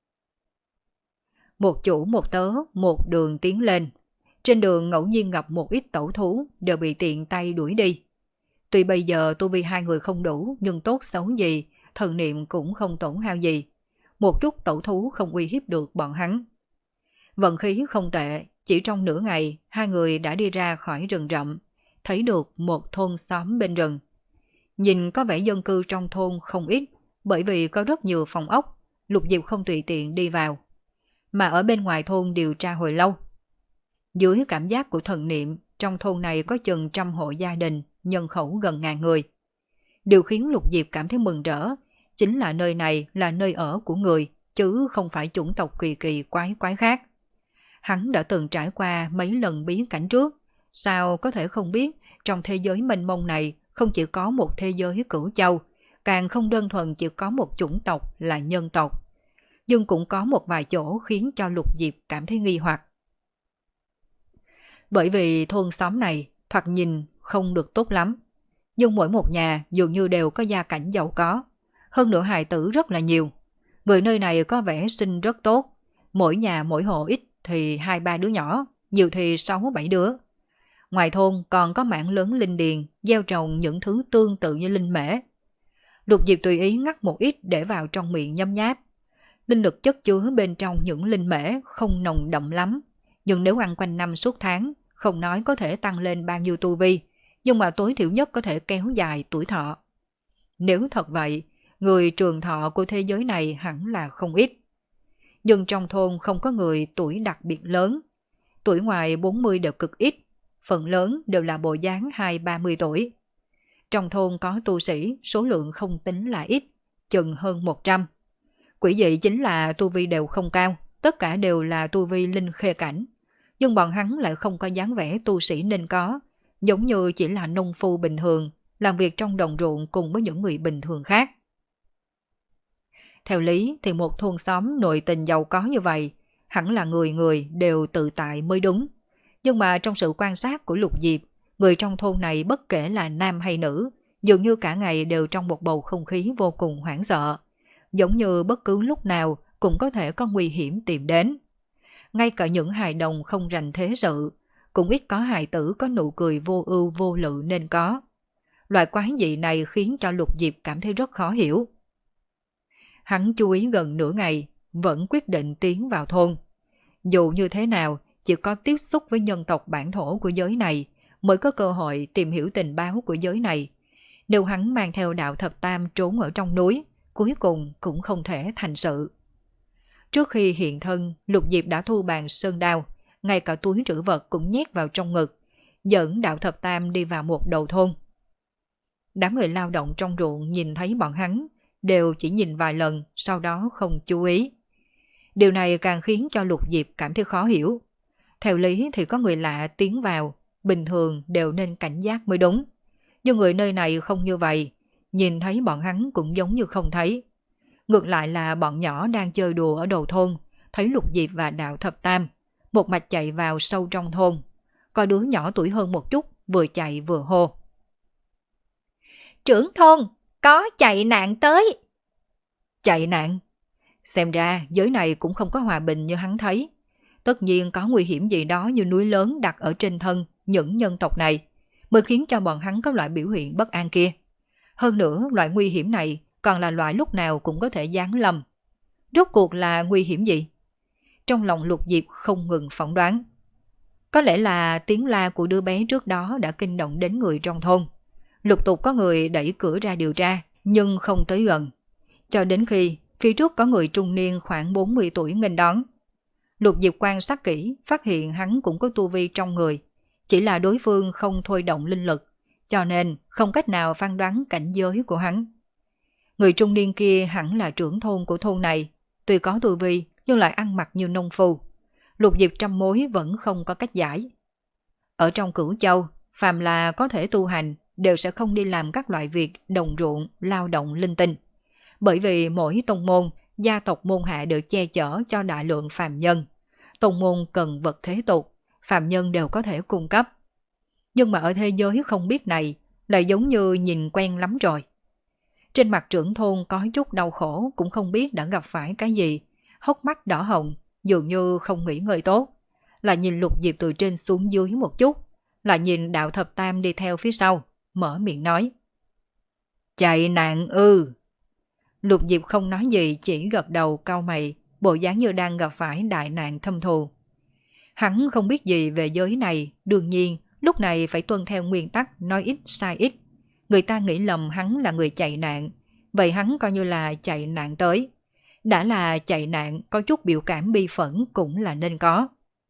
Một chủ một tớ, một đường tiến lên. Trên đường ngẫu nhiên gặp một ít tẩu thú đều bị tiện tay đuổi đi. Tuy bây giờ tu vi hai người không đủ, nhưng tốt xấu gì, thần niệm cũng không tổn hao gì. Một chút tẩu thú không uy hiếp được bọn hắn. Vận khí không tệ, chỉ trong nửa ngày, hai người đã đi ra khỏi rừng rậm, thấy được một thôn xóm bên rừng. Nhìn có vẻ dân cư trong thôn không ít, bởi vì có rất nhiều phòng ốc, Lục Diệp không tùy tiện đi vào. Mà ở bên ngoài thôn điều tra hồi lâu. Dưới cảm giác của thần niệm, trong thôn này có chừng trăm hộ gia đình, nhân khẩu gần ngàn người. Điều khiến Lục Diệp cảm thấy mừng rỡ, chính là nơi này là nơi ở của người, chứ không phải chủng tộc kỳ kỳ quái quái khác. Hắn đã từng trải qua mấy lần bí cảnh trước, sao có thể không biết trong thế giới mênh mông này không chỉ có một thế giới Cửu Châu, càng không đơn thuần chỉ có một chủng tộc là nhân tộc. Nhưng cũng có một vài chỗ khiến cho Lục Diệp cảm thấy nghi hoặc. Bởi vì thôn xóm này thoạt nhìn không được tốt lắm, nhưng mỗi một nhà dường như đều có gia cảnh giàu có, hơn nữa hài tử rất là nhiều. Người nơi này có vẻ sinh rất tốt, mỗi nhà mỗi hộ ít thì hai ba đứa nhỏ, nhiều thì sáu bảy đứa. Ngoài thôn còn có mảng lớn linh điền, gieo trồng những thứ tương tự như linh mễ. Lục Diệp tùy ý ngắt một ít để vào trong miệng nhấm nháp. Linh lực chất chứa bên trong những linh mễ không nồng đậm lắm, nhưng nếu ăn quanh năm suốt tháng, không nói có thể tăng lên bao nhiêu tu vi, nhưng mà tối thiểu nhất có thể kéo dài tuổi thọ. Nếu thật vậy, người trường thọ của thế giới này hẳn là không ít. Nhưng trong thôn không có người tuổi đặc biệt lớn. Tuổi ngoài bốn mươi đều cực ít, phần lớn đều là bộ dáng hai ba mươi tuổi. Trong thôn có tu sĩ, số lượng không tính là ít, chừng hơn một trăm. Quỷ dị chính là tu vi đều không cao, tất cả đều là tu vi linh khê cảnh, nhưng bọn hắn lại không có dáng vẻ tu sĩ nên có, giống như chỉ là nông phu bình thường, làm việc trong đồng ruộng cùng với những người bình thường khác. Theo lý thì một thôn xóm nội tình giàu có như vậy, hẳn là người người đều tự tại mới đúng. Nhưng mà trong sự quan sát của Lục Diệp, người trong thôn này bất kể là nam hay nữ, dường như cả ngày đều trong một bầu không khí vô cùng hoảng sợ, giống như bất cứ lúc nào cũng có thể có nguy hiểm tìm đến. Ngay cả những hài đồng không rành thế sự, cũng ít có hài tử có nụ cười vô ưu vô lự nên có. Loại quái dị này khiến cho Lục Diệp cảm thấy rất khó hiểu. Hắn chú ý gần nửa ngày, vẫn quyết định tiến vào thôn. Dù như thế nào, chỉ có tiếp xúc với nhân tộc bản thổ của giới này mới có cơ hội tìm hiểu tình báo của giới này. Nếu hắn mang theo đạo thập tam trốn ở trong núi, cuối cùng cũng không thể thành sự. Trước khi hiện thân, Lục Diệp đã thu bàn sơn đao, ngay cả túi trữ vật cũng nhét vào trong ngực, dẫn đạo thập tam đi vào một đầu thôn. Đám người lao động trong ruộng nhìn thấy bọn hắn, đều chỉ nhìn vài lần, sau đó không chú ý. Điều này càng khiến cho Lục Diệp cảm thấy khó hiểu. Theo lý thì có người lạ tiến vào, bình thường đều nên cảnh giác mới đúng. Nhưng người nơi này không như vậy, nhìn thấy bọn hắn cũng giống như không thấy. Ngược lại là bọn nhỏ đang chơi đùa ở đầu thôn, thấy Lục Diệp và đạo thập tam, một mạch chạy vào sâu trong thôn. Có đứa nhỏ tuổi hơn một chút, vừa chạy vừa hô: "Trưởng thôn, có chạy nạn tới!" Chạy nạn? Xem ra giới này cũng không có hòa bình như hắn thấy. Tất nhiên có nguy hiểm gì đó như núi lớn đặt ở trên thân những nhân tộc này, mới khiến cho bọn hắn có loại biểu hiện bất an kia. Hơn nữa, loại nguy hiểm này còn là loại lúc nào cũng có thể giáng lâm. Rốt cuộc là nguy hiểm gì? Trong lòng Lục Diệp không ngừng phỏng đoán. Có lẽ là tiếng la của đứa bé trước đó đã kinh động đến người trong thôn. Lục tục có người đẩy cửa ra điều tra, nhưng không tới gần. Cho đến khi phía trước có người trung niên khoảng bốn mươi tuổi nghênh đón. Lục Diệp quan sát kỹ, phát hiện hắn cũng có tu vi trong người. Chỉ là đối phương không thôi động linh lực, cho nên không cách nào phán đoán cảnh giới của hắn. Người trung niên kia hẳn là trưởng thôn của thôn này, tuy có tu vi nhưng lại ăn mặc như nông phu. Lục Diệp trăm mối vẫn không có cách giải. Ở trong Cửu Châu, phàm là có thể tu hành đều sẽ không đi làm các loại việc đồng ruộng, lao động linh tinh. Bởi vì mỗi tông môn, gia tộc môn hạ đều che chở cho đại lượng phàm nhân. Tông môn cần vật thế tục, phàm nhân đều có thể cung cấp. Nhưng mà ở thế giới không biết này, lại giống như nhìn quen lắm rồi. Trên mặt trưởng thôn có chút đau khổ, cũng không biết đã gặp phải cái gì. Hốc mắt đỏ hồng, dường như không nghỉ ngơi tốt. Lại nhìn Lục Diệp từ trên xuống dưới một chút. Lại nhìn đạo thập tam đi theo phía sau, mở miệng nói: "Chạy nạn ư?" Lục Diệp không nói gì, chỉ gật đầu cau mày, bộ dáng như đang gặp phải đại nạn thâm thù. Hắn không biết gì về giới này, đương nhiên lúc này phải tuân theo nguyên tắc nói ít sai ít. Người ta nghĩ lầm hắn là người chạy nạn, vậy hắn coi như là chạy nạn tới. Đã là chạy nạn, có chút biểu cảm bi phẫn cũng là nên có.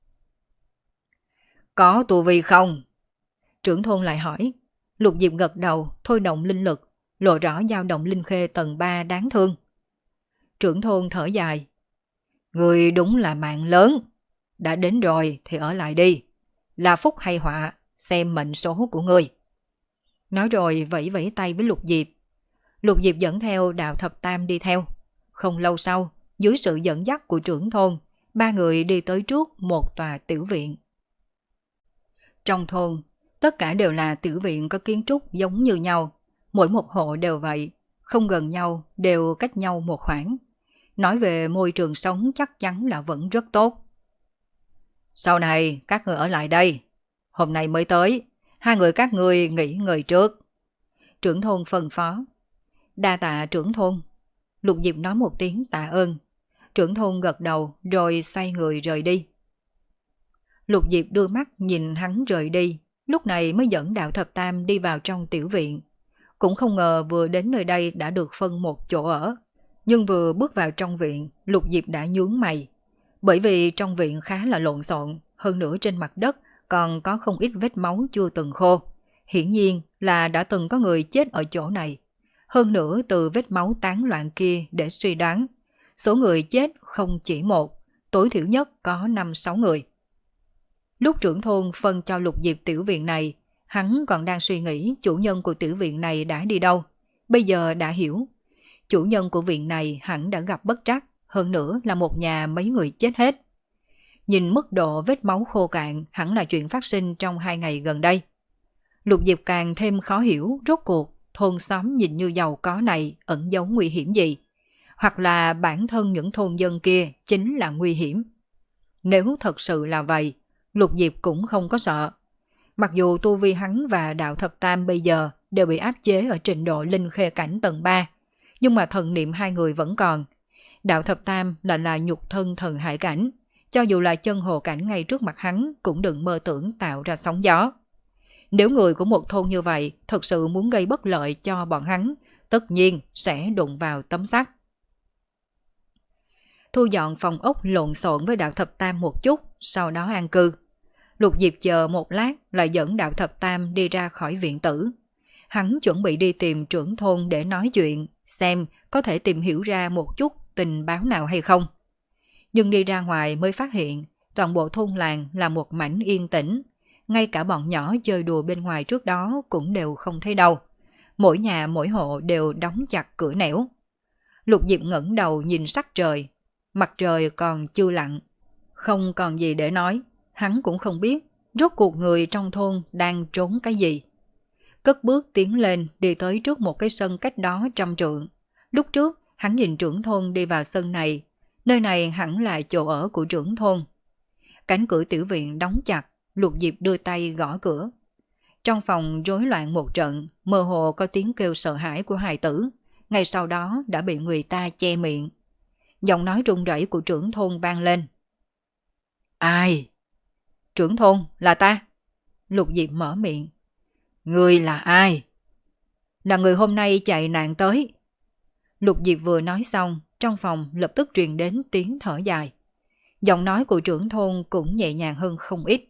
"Có tu vi không?" Trưởng thôn lại hỏi. Lục Diệp gật đầu, thôi động linh lực, lộ rõ dao động linh khê tầng ba đáng thương. Trưởng thôn thở dài: "Người đúng là mạng lớn. Đã đến rồi thì ở lại đi. Là phúc hay họa, xem mệnh số của ngươi." Nói rồi vẫy vẫy tay với Lục Diệp. Lục Diệp dẫn theo đạo thập tam đi theo. Không lâu sau, dưới sự dẫn dắt của trưởng thôn, ba người đi tới trước một tòa tiểu viện. Trong thôn, tất cả đều là tiểu viện có kiến trúc giống như nhau. Mỗi một hộ đều vậy, không gần nhau, đều cách nhau một khoảng. Nói về môi trường sống chắc chắn là vẫn rất tốt. "Sau này các người ở lại đây. Hôm nay mới tới, hai người các ngươi nghỉ ngơi trước." Trưởng thôn phân phó. "Đa tạ trưởng thôn." Lục Diệp nói một tiếng tạ ơn. Trưởng thôn gật đầu rồi xoay người rời đi. Lục Diệp đưa mắt nhìn hắn rời đi, lúc này mới dẫn đạo thập tam đi vào trong tiểu viện. Cũng không ngờ vừa đến nơi đây đã được phân một chỗ ở. Nhưng vừa bước vào trong viện, Lục Diệp đã nhướng mày. Bởi vì trong viện khá là lộn xộn, hơn nữa trên mặt đất còn có không ít vết máu chưa từng khô. Hiển nhiên là đã từng có người chết ở chỗ này. Hơn nữa từ vết máu tán loạn kia để suy đoán, số người chết không chỉ một, tối thiểu nhất có năm sáu người. Lúc trưởng thôn phân cho Lục Diệp tiểu viện này, hắn còn đang suy nghĩ chủ nhân của tiểu viện này đã đi đâu. Bây giờ đã hiểu, chủ nhân của viện này hẳn đã gặp bất trắc, hơn nữa là một nhà mấy người chết hết. Nhìn mức độ vết máu khô cạn hẳn là chuyện phát sinh trong hai ngày gần đây. Lục Diệp càng thêm khó hiểu rốt cuộc thôn xóm nhìn như giàu có này ẩn giấu nguy hiểm gì. Hoặc là bản thân những thôn dân kia chính là nguy hiểm. Nếu thật sự là vậy, Lục Diệp cũng không có sợ. Mặc dù tu vi hắn và đạo thập tam bây giờ đều bị áp chế ở trình độ linh khê cảnh tầng ba, nhưng mà thần niệm hai người vẫn còn. Đạo thập tam là là nhục thân thần hải cảnh, cho dù là chân hồ cảnh ngay trước mặt hắn cũng đừng mơ tưởng tạo ra sóng gió. Nếu người của một thôn như vậy thật sự muốn gây bất lợi cho bọn hắn, tất nhiên sẽ đụng vào tấm sắt. Thu dọn phòng ốc lộn xộn với đạo thập tam một chút, sau đó an cư. Lục Diệp chờ một lát lại dẫn đạo thập tam đi ra khỏi viện tử. Hắn chuẩn bị đi tìm trưởng thôn để nói chuyện, xem có thể tìm hiểu ra một chút tình báo nào hay không. Nhưng đi ra ngoài mới phát hiện toàn bộ thôn làng là một mảnh yên tĩnh. Ngay cả bọn nhỏ chơi đùa bên ngoài trước đó cũng đều không thấy đâu. Mỗi nhà mỗi hộ đều đóng chặt cửa nẻo. Lục Diệp ngẩng đầu nhìn sắc trời. Mặt trời còn chưa lặn. Không còn gì để nói. Hắn cũng không biết rốt cuộc người trong thôn đang trốn cái gì. Cất bước tiến lên đi tới trước một cái sân cách đó trăm trượng. Lúc trước hắn nhìn trưởng thôn đi vào sân này. Nơi này hẳn là chỗ ở của trưởng thôn. Cánh cửa tiểu viện đóng chặt. Lục Diệp đưa tay gõ cửa. Trong phòng rối loạn một trận, mơ hồ có tiếng kêu sợ hãi của hài tử. Ngay sau đó đã bị người ta che miệng. Giọng nói run rẩy của trưởng thôn vang lên. Ai? Trưởng thôn, là ta. Lục Diệp mở miệng. Người là ai? Là người hôm nay chạy nạn tới. Lục Diệp vừa nói xong, trong phòng lập tức truyền đến tiếng thở dài. Giọng nói của trưởng thôn cũng nhẹ nhàng hơn không ít.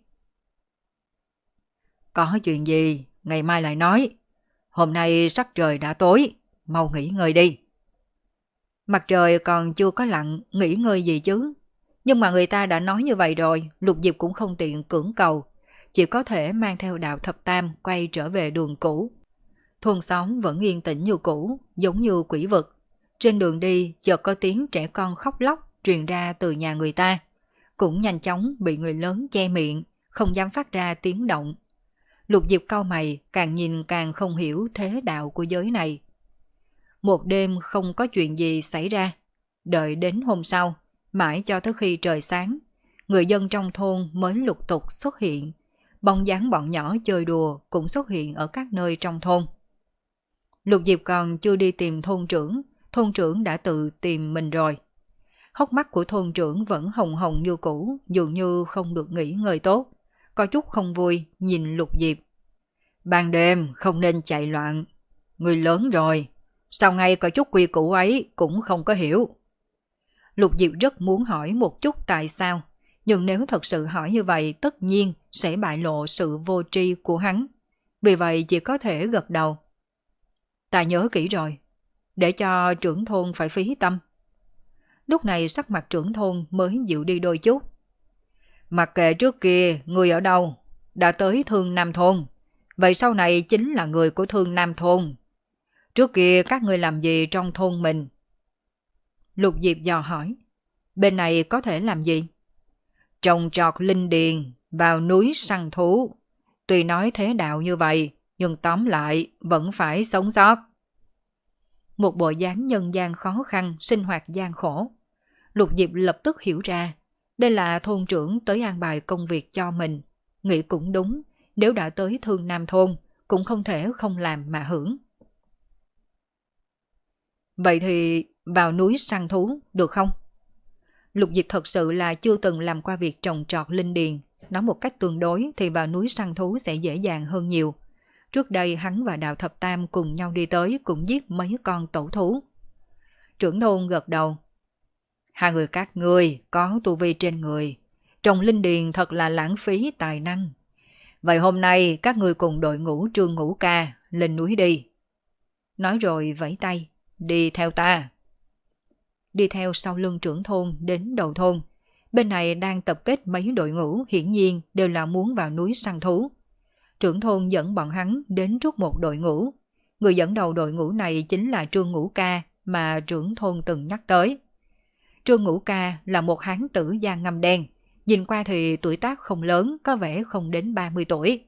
Có chuyện gì, ngày mai lại nói. Hôm nay sắc trời đã tối, mau nghỉ ngơi đi. Mặt trời còn chưa có lặn, nghỉ ngơi gì chứ. Nhưng mà người ta đã nói như vậy rồi, Lục Diệp cũng không tiện cưỡng cầu. Chỉ có thể mang theo đạo thập tam quay trở về đường cũ. Thôn xóm vẫn yên tĩnh như cũ, giống như quỷ vực. Trên đường đi chợt có tiếng trẻ con khóc lóc truyền ra từ nhà người ta. Cũng nhanh chóng bị người lớn che miệng, không dám phát ra tiếng động. Lục Diệp cau mày, càng nhìn càng không hiểu thế đạo của giới này. Một đêm không có chuyện gì xảy ra. Đợi đến hôm sau, mãi cho tới khi trời sáng, người dân trong thôn mới lục tục xuất hiện. Bóng dáng bọn nhỏ chơi đùa cũng xuất hiện ở các nơi trong thôn. Lục Diệp còn chưa đi tìm thôn trưởng, thôn trưởng đã tự tìm mình rồi. Hốc mắt của thôn trưởng vẫn hồng hồng như cũ, dường như không được nghỉ ngơi tốt. Có chút không vui nhìn Lục Diệp. Ban đêm không nên chạy loạn. Người lớn rồi, sao ngay có chút quy củ ấy cũng không có hiểu. Lục Diệp rất muốn hỏi một chút tại sao, nhưng nếu thật sự hỏi như vậy tất nhiên sẽ bại lộ sự vô tri của hắn. Vì vậy chỉ có thể gật đầu. Ta nhớ kỹ rồi, để cho trưởng thôn phải phí tâm. Lúc này sắc mặt trưởng thôn mới dịu đi đôi chút. Mặc kệ trước kia người ở đâu, đã tới Thương Nam Thôn, vậy sau này chính là người của Thương Nam Thôn. Trước kia các ngươi làm gì trong thôn mình? Lục Diệp dò hỏi. Bên này có thể làm gì? Trồng trọt linh điền, vào núi săn thú. Tuy nói thế đạo như vậy, nhưng tóm lại vẫn phải sống sót. Một bộ dáng nhân gian khó khăn, sinh hoạt gian khổ. Lục Diệp lập tức hiểu ra, đây là thôn trưởng tới an bài công việc cho mình. Nghĩ cũng đúng, nếu đã tới Thương Nam Thôn, cũng không thể không làm mà hưởng. Vậy thì vào núi săn thú được không? Lục Diệp thật sự là chưa từng làm qua việc trồng trọt linh điền. Nói một cách tương đối thì vào núi săn thú sẽ dễ dàng hơn nhiều. Trước đây hắn và Đạo Thập Tam cùng nhau đi tới cũng giết mấy con tổ thú. Trưởng thôn gật đầu. Hai người các ngươi có tu vi trên người. Trồng linh điền thật là lãng phí tài năng. Vậy hôm nay các ngươi cùng đội ngũ Trương Ngũ Ca lên núi đi. Nói rồi vẫy tay. Đi theo ta. Đi theo sau lưng trưởng thôn đến đầu thôn. Bên này đang tập kết mấy đội ngũ, hiển nhiên đều là muốn vào núi săn thú. Trưởng thôn dẫn bọn hắn đến trước một đội ngũ. Người dẫn đầu đội ngũ này chính là Trương Ngũ Ca mà trưởng thôn từng nhắc tới. Trương Ngũ Ca là một hán tử da ngăm đen, nhìn qua thì tuổi tác không lớn, có vẻ không đến ba mươi tuổi.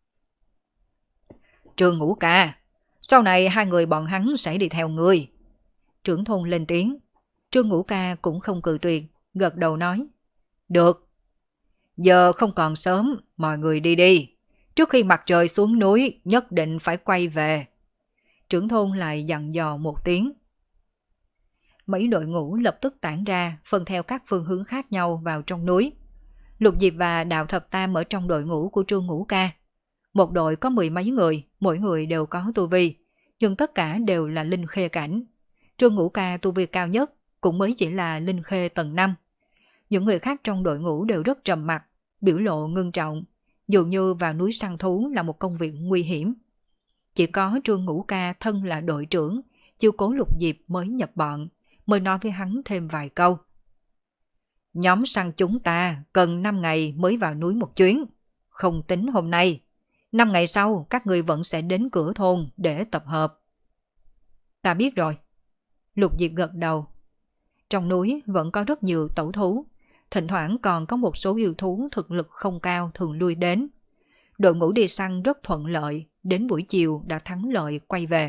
Trương Ngũ Ca, sau này hai người bọn hắn sẽ đi theo người. Trưởng thôn lên tiếng. Trương Ngũ Ca cũng không cự tuyệt, gật đầu nói. Được. Giờ không còn sớm, mọi người đi đi. Trước khi mặt trời xuống núi, nhất định phải quay về. Trưởng thôn lại dặn dò một tiếng. Mấy đội ngũ lập tức tản ra, phân theo các phương hướng khác nhau vào trong núi. Lục Diệp và Đạo Thập Tam ở trong đội ngũ của Trương Ngũ Ca. Một đội có mười mấy người, mỗi người đều có tu vi, nhưng tất cả đều là linh khê cảnh. Trương Ngũ Ca tu vi cao nhất, cũng mới chỉ là linh khê tầng năm. Những người khác trong đội ngũ đều rất trầm mặc, biểu lộ ngưng trọng, dường như vào núi săn thú là một công việc nguy hiểm. Chỉ có Trương Ngũ Ca thân là đội trưởng, chiếu cố Lục Diệp mới nhập bọn, mới nói với hắn thêm vài câu. Nhóm săn chúng ta cần năm ngày mới vào núi một chuyến, không tính hôm nay. năm ngày sau các người vẫn sẽ đến cửa thôn để tập hợp. Ta biết rồi. Lục Diệp gật đầu. Trong núi vẫn có rất nhiều tẩu thú, thỉnh thoảng còn có một số yêu thú thực lực không cao thường lui đến. Đội ngũ đi săn rất thuận lợi, đến buổi chiều đã thắng lợi quay về.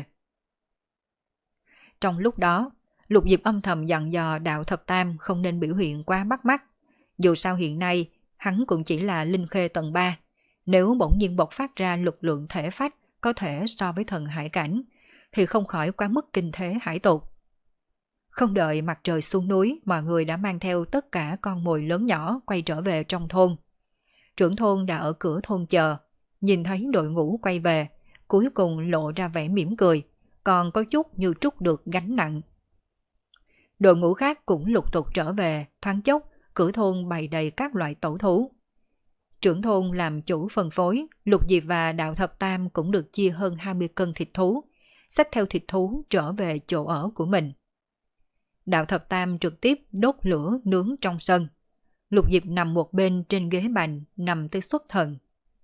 Trong lúc đó, Lục Diệp âm thầm dặn dò Đạo Thập Tam không nên biểu hiện quá bắt mắt. Dù sao hiện nay, hắn cũng chỉ là linh khê tầng ba. Nếu bỗng nhiên bộc phát ra lực lượng thể phách có thể so với thần hải cảnh, thì không khỏi quá mức kinh thế hải tục. Không đợi mặt trời xuống núi, mọi người đã mang theo tất cả con mồi lớn nhỏ quay trở về trong thôn. Trưởng thôn đã ở cửa thôn chờ, nhìn thấy đội ngũ quay về, cuối cùng lộ ra vẻ mỉm cười, còn có chút như trút được gánh nặng. Đội ngũ khác cũng lục tục trở về, thoáng chốc, cửa thôn bày đầy các loại tẩu thú. Trưởng thôn làm chủ phân phối, Lục Diệp và Đạo Thập Tam cũng được chia hơn hai mươi cân thịt thú, xách theo thịt thú trở về chỗ ở của mình. Đạo Thập Tam trực tiếp đốt lửa nướng trong sân. Lục Diệp nằm một bên trên ghế bành, nằm tới xuất thần.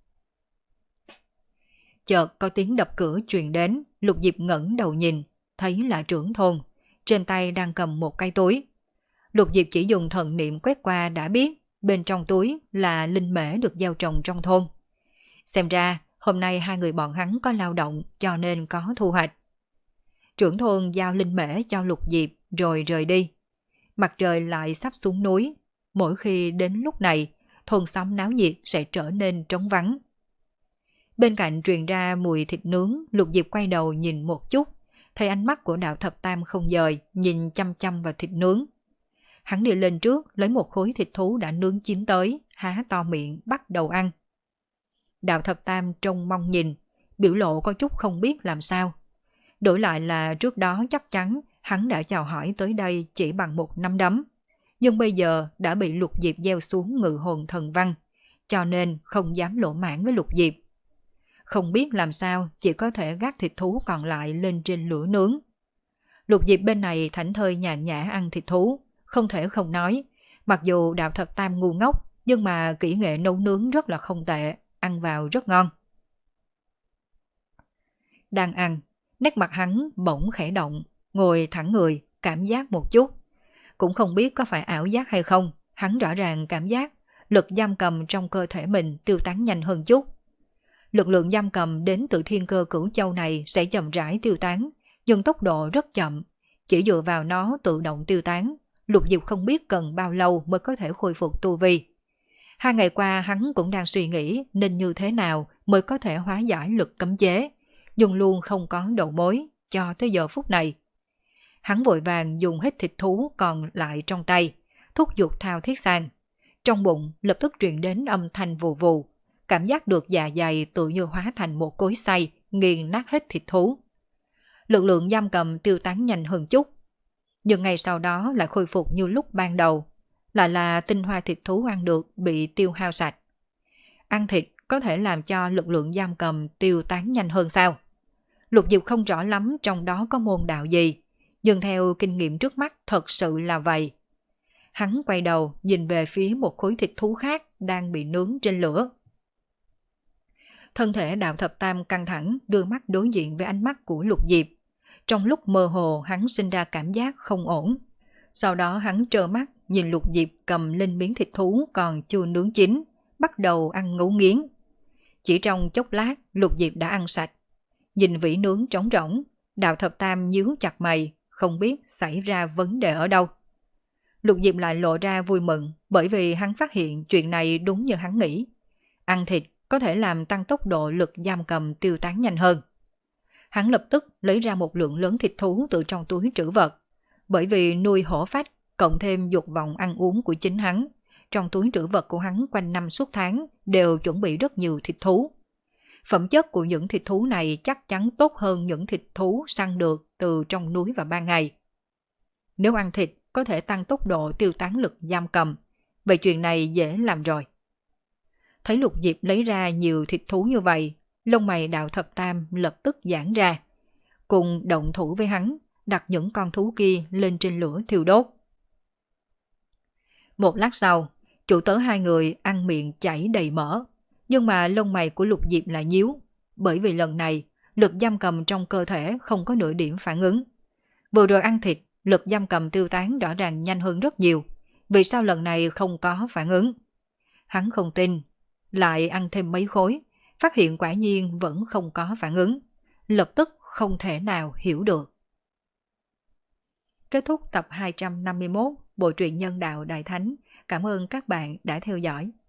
Chợt có tiếng đập cửa truyền đến, Lục Diệp ngẩng đầu nhìn, thấy là trưởng thôn, trên tay đang cầm một cái túi. Lục Diệp chỉ dùng thần niệm quét qua đã biết, bên trong túi là linh mễ được gieo trồng trong thôn. Xem ra, hôm nay hai người bọn hắn có lao động cho nên có thu hoạch. Trưởng thôn giao linh mễ cho Lục Diệp rồi rời đi. Mặt trời lại sắp xuống núi. Mỗi khi đến lúc này, thôn xóm náo nhiệt sẽ trở nên trống vắng. Bên cạnh truyền ra mùi thịt nướng, Lục Diệp quay đầu nhìn một chút, thấy ánh mắt của Đạo Thập Tam không dời, nhìn chăm chăm vào thịt nướng. Hắn đi lên trước, lấy một khối thịt thú đã nướng chín tới, há to miệng, bắt đầu ăn. Đạo Thập Tam trông mong nhìn, biểu lộ có chút không biết làm sao. Đổi lại là trước đó chắc chắn hắn đã chào hỏi tới đây chỉ bằng một nắm đấm. Nhưng bây giờ đã bị Lục Diệp gieo xuống ngự hồn thần văn, cho nên không dám lỗ mãn với Lục Diệp. Không biết làm sao, chỉ có thể gác thịt thú còn lại lên trên lửa nướng. Lục Diệp bên này thảnh thơi nhàn nhã ăn thịt thú, không thể không nói. Mặc dù Đạo Thập Tam ngu ngốc, nhưng mà kỹ nghệ nấu nướng rất là không tệ, ăn vào rất ngon. Đang ăn, nét mặt hắn bỗng khẽ động, ngồi thẳng người, cảm giác một chút. Cũng không biết có phải ảo giác hay không, hắn rõ ràng cảm giác lực giam cầm trong cơ thể mình tiêu tán nhanh hơn chút. Lực lượng giam cầm đến từ thiên cơ cửu châu này sẽ chậm rãi tiêu tán, nhưng tốc độ rất chậm. Chỉ dựa vào nó tự động tiêu tán, Lục Diệp không biết cần bao lâu mới có thể khôi phục tu vi. Hai ngày qua hắn cũng đang suy nghĩ nên như thế nào mới có thể hóa giải lực cấm chế, nhưng luôn không có đầu mối cho tới giờ phút này. Hắn vội vàng dùng hết thịt thú còn lại trong tay, thúc giục thao thiết sang. Trong bụng lập tức truyền đến âm thanh vù vù, cảm giác được dạ dày tự như hóa thành một cối xay, nghiền nát hết thịt thú. Lực lượng giam cầm tiêu tán nhanh hơn chút, nhưng ngay sau đó lại khôi phục như lúc ban đầu, lại là tinh hoa thịt thú ăn được bị tiêu hao sạch. Ăn thịt có thể làm cho lực lượng giam cầm tiêu tán nhanh hơn sao? Lục Diệp không rõ lắm trong đó có môn đạo gì, nhưng theo kinh nghiệm trước mắt thật sự là vậy. Hắn quay đầu nhìn về phía một khối thịt thú khác đang bị nướng trên lửa. Thân thể Đạo Thập Tam căng thẳng, đưa mắt đối diện với ánh mắt của Lục Diệp. Trong lúc mơ hồ hắn sinh ra cảm giác không ổn. Sau đó hắn trơ mắt nhìn Lục Diệp cầm lên miếng thịt thú còn chưa nướng chín, bắt đầu ăn ngấu nghiến. Chỉ trong chốc lát Lục Diệp đã ăn sạch. Nhìn vỉ nướng trống rỗng, Đạo Thập Tam nhíu chặt mày, không biết xảy ra vấn đề ở đâu. Lục Diệp lại lộ ra vui mừng bởi vì hắn phát hiện chuyện này đúng như hắn nghĩ. Ăn thịt có thể làm tăng tốc độ lực giam cầm tiêu tán nhanh hơn. Hắn lập tức lấy ra một lượng lớn thịt thú từ trong túi trữ vật. Bởi vì nuôi hổ phách cộng thêm dục vọng ăn uống của chính hắn, trong túi trữ vật của hắn quanh năm suốt tháng đều chuẩn bị rất nhiều thịt thú. Phẩm chất của những thịt thú này chắc chắn tốt hơn những thịt thú săn được từ trong núi vào ban ngày. Nếu ăn thịt có thể tăng tốc độ tiêu tán lực giam cầm, vậy chuyện này dễ làm rồi. Thấy Lục Diệp lấy ra nhiều thịt thú như vậy, lông mày Đạo Thập Tam lập tức giãn ra, cùng động thủ với hắn, đặt những con thú kia lên trên lửa thiêu đốt. Một lát sau, chủ tớ hai người ăn miệng chảy đầy mỡ, nhưng mà lông mày của Lục Diệp lại nhíu, bởi vì lần này lực giam cầm trong cơ thể không có nửa điểm phản ứng. Vừa rồi ăn thịt, lực giam cầm tiêu tán rõ ràng nhanh hơn rất nhiều, vì sao lần này không có phản ứng? Hắn không tin, lại ăn thêm mấy khối, phát hiện quả nhiên vẫn không có phản ứng, lập tức không thể nào hiểu được. Kết thúc tập hai trăm năm mươi mốt Bộ truyện Nhân Đạo Đại Thánh. Cảm ơn các bạn đã theo dõi.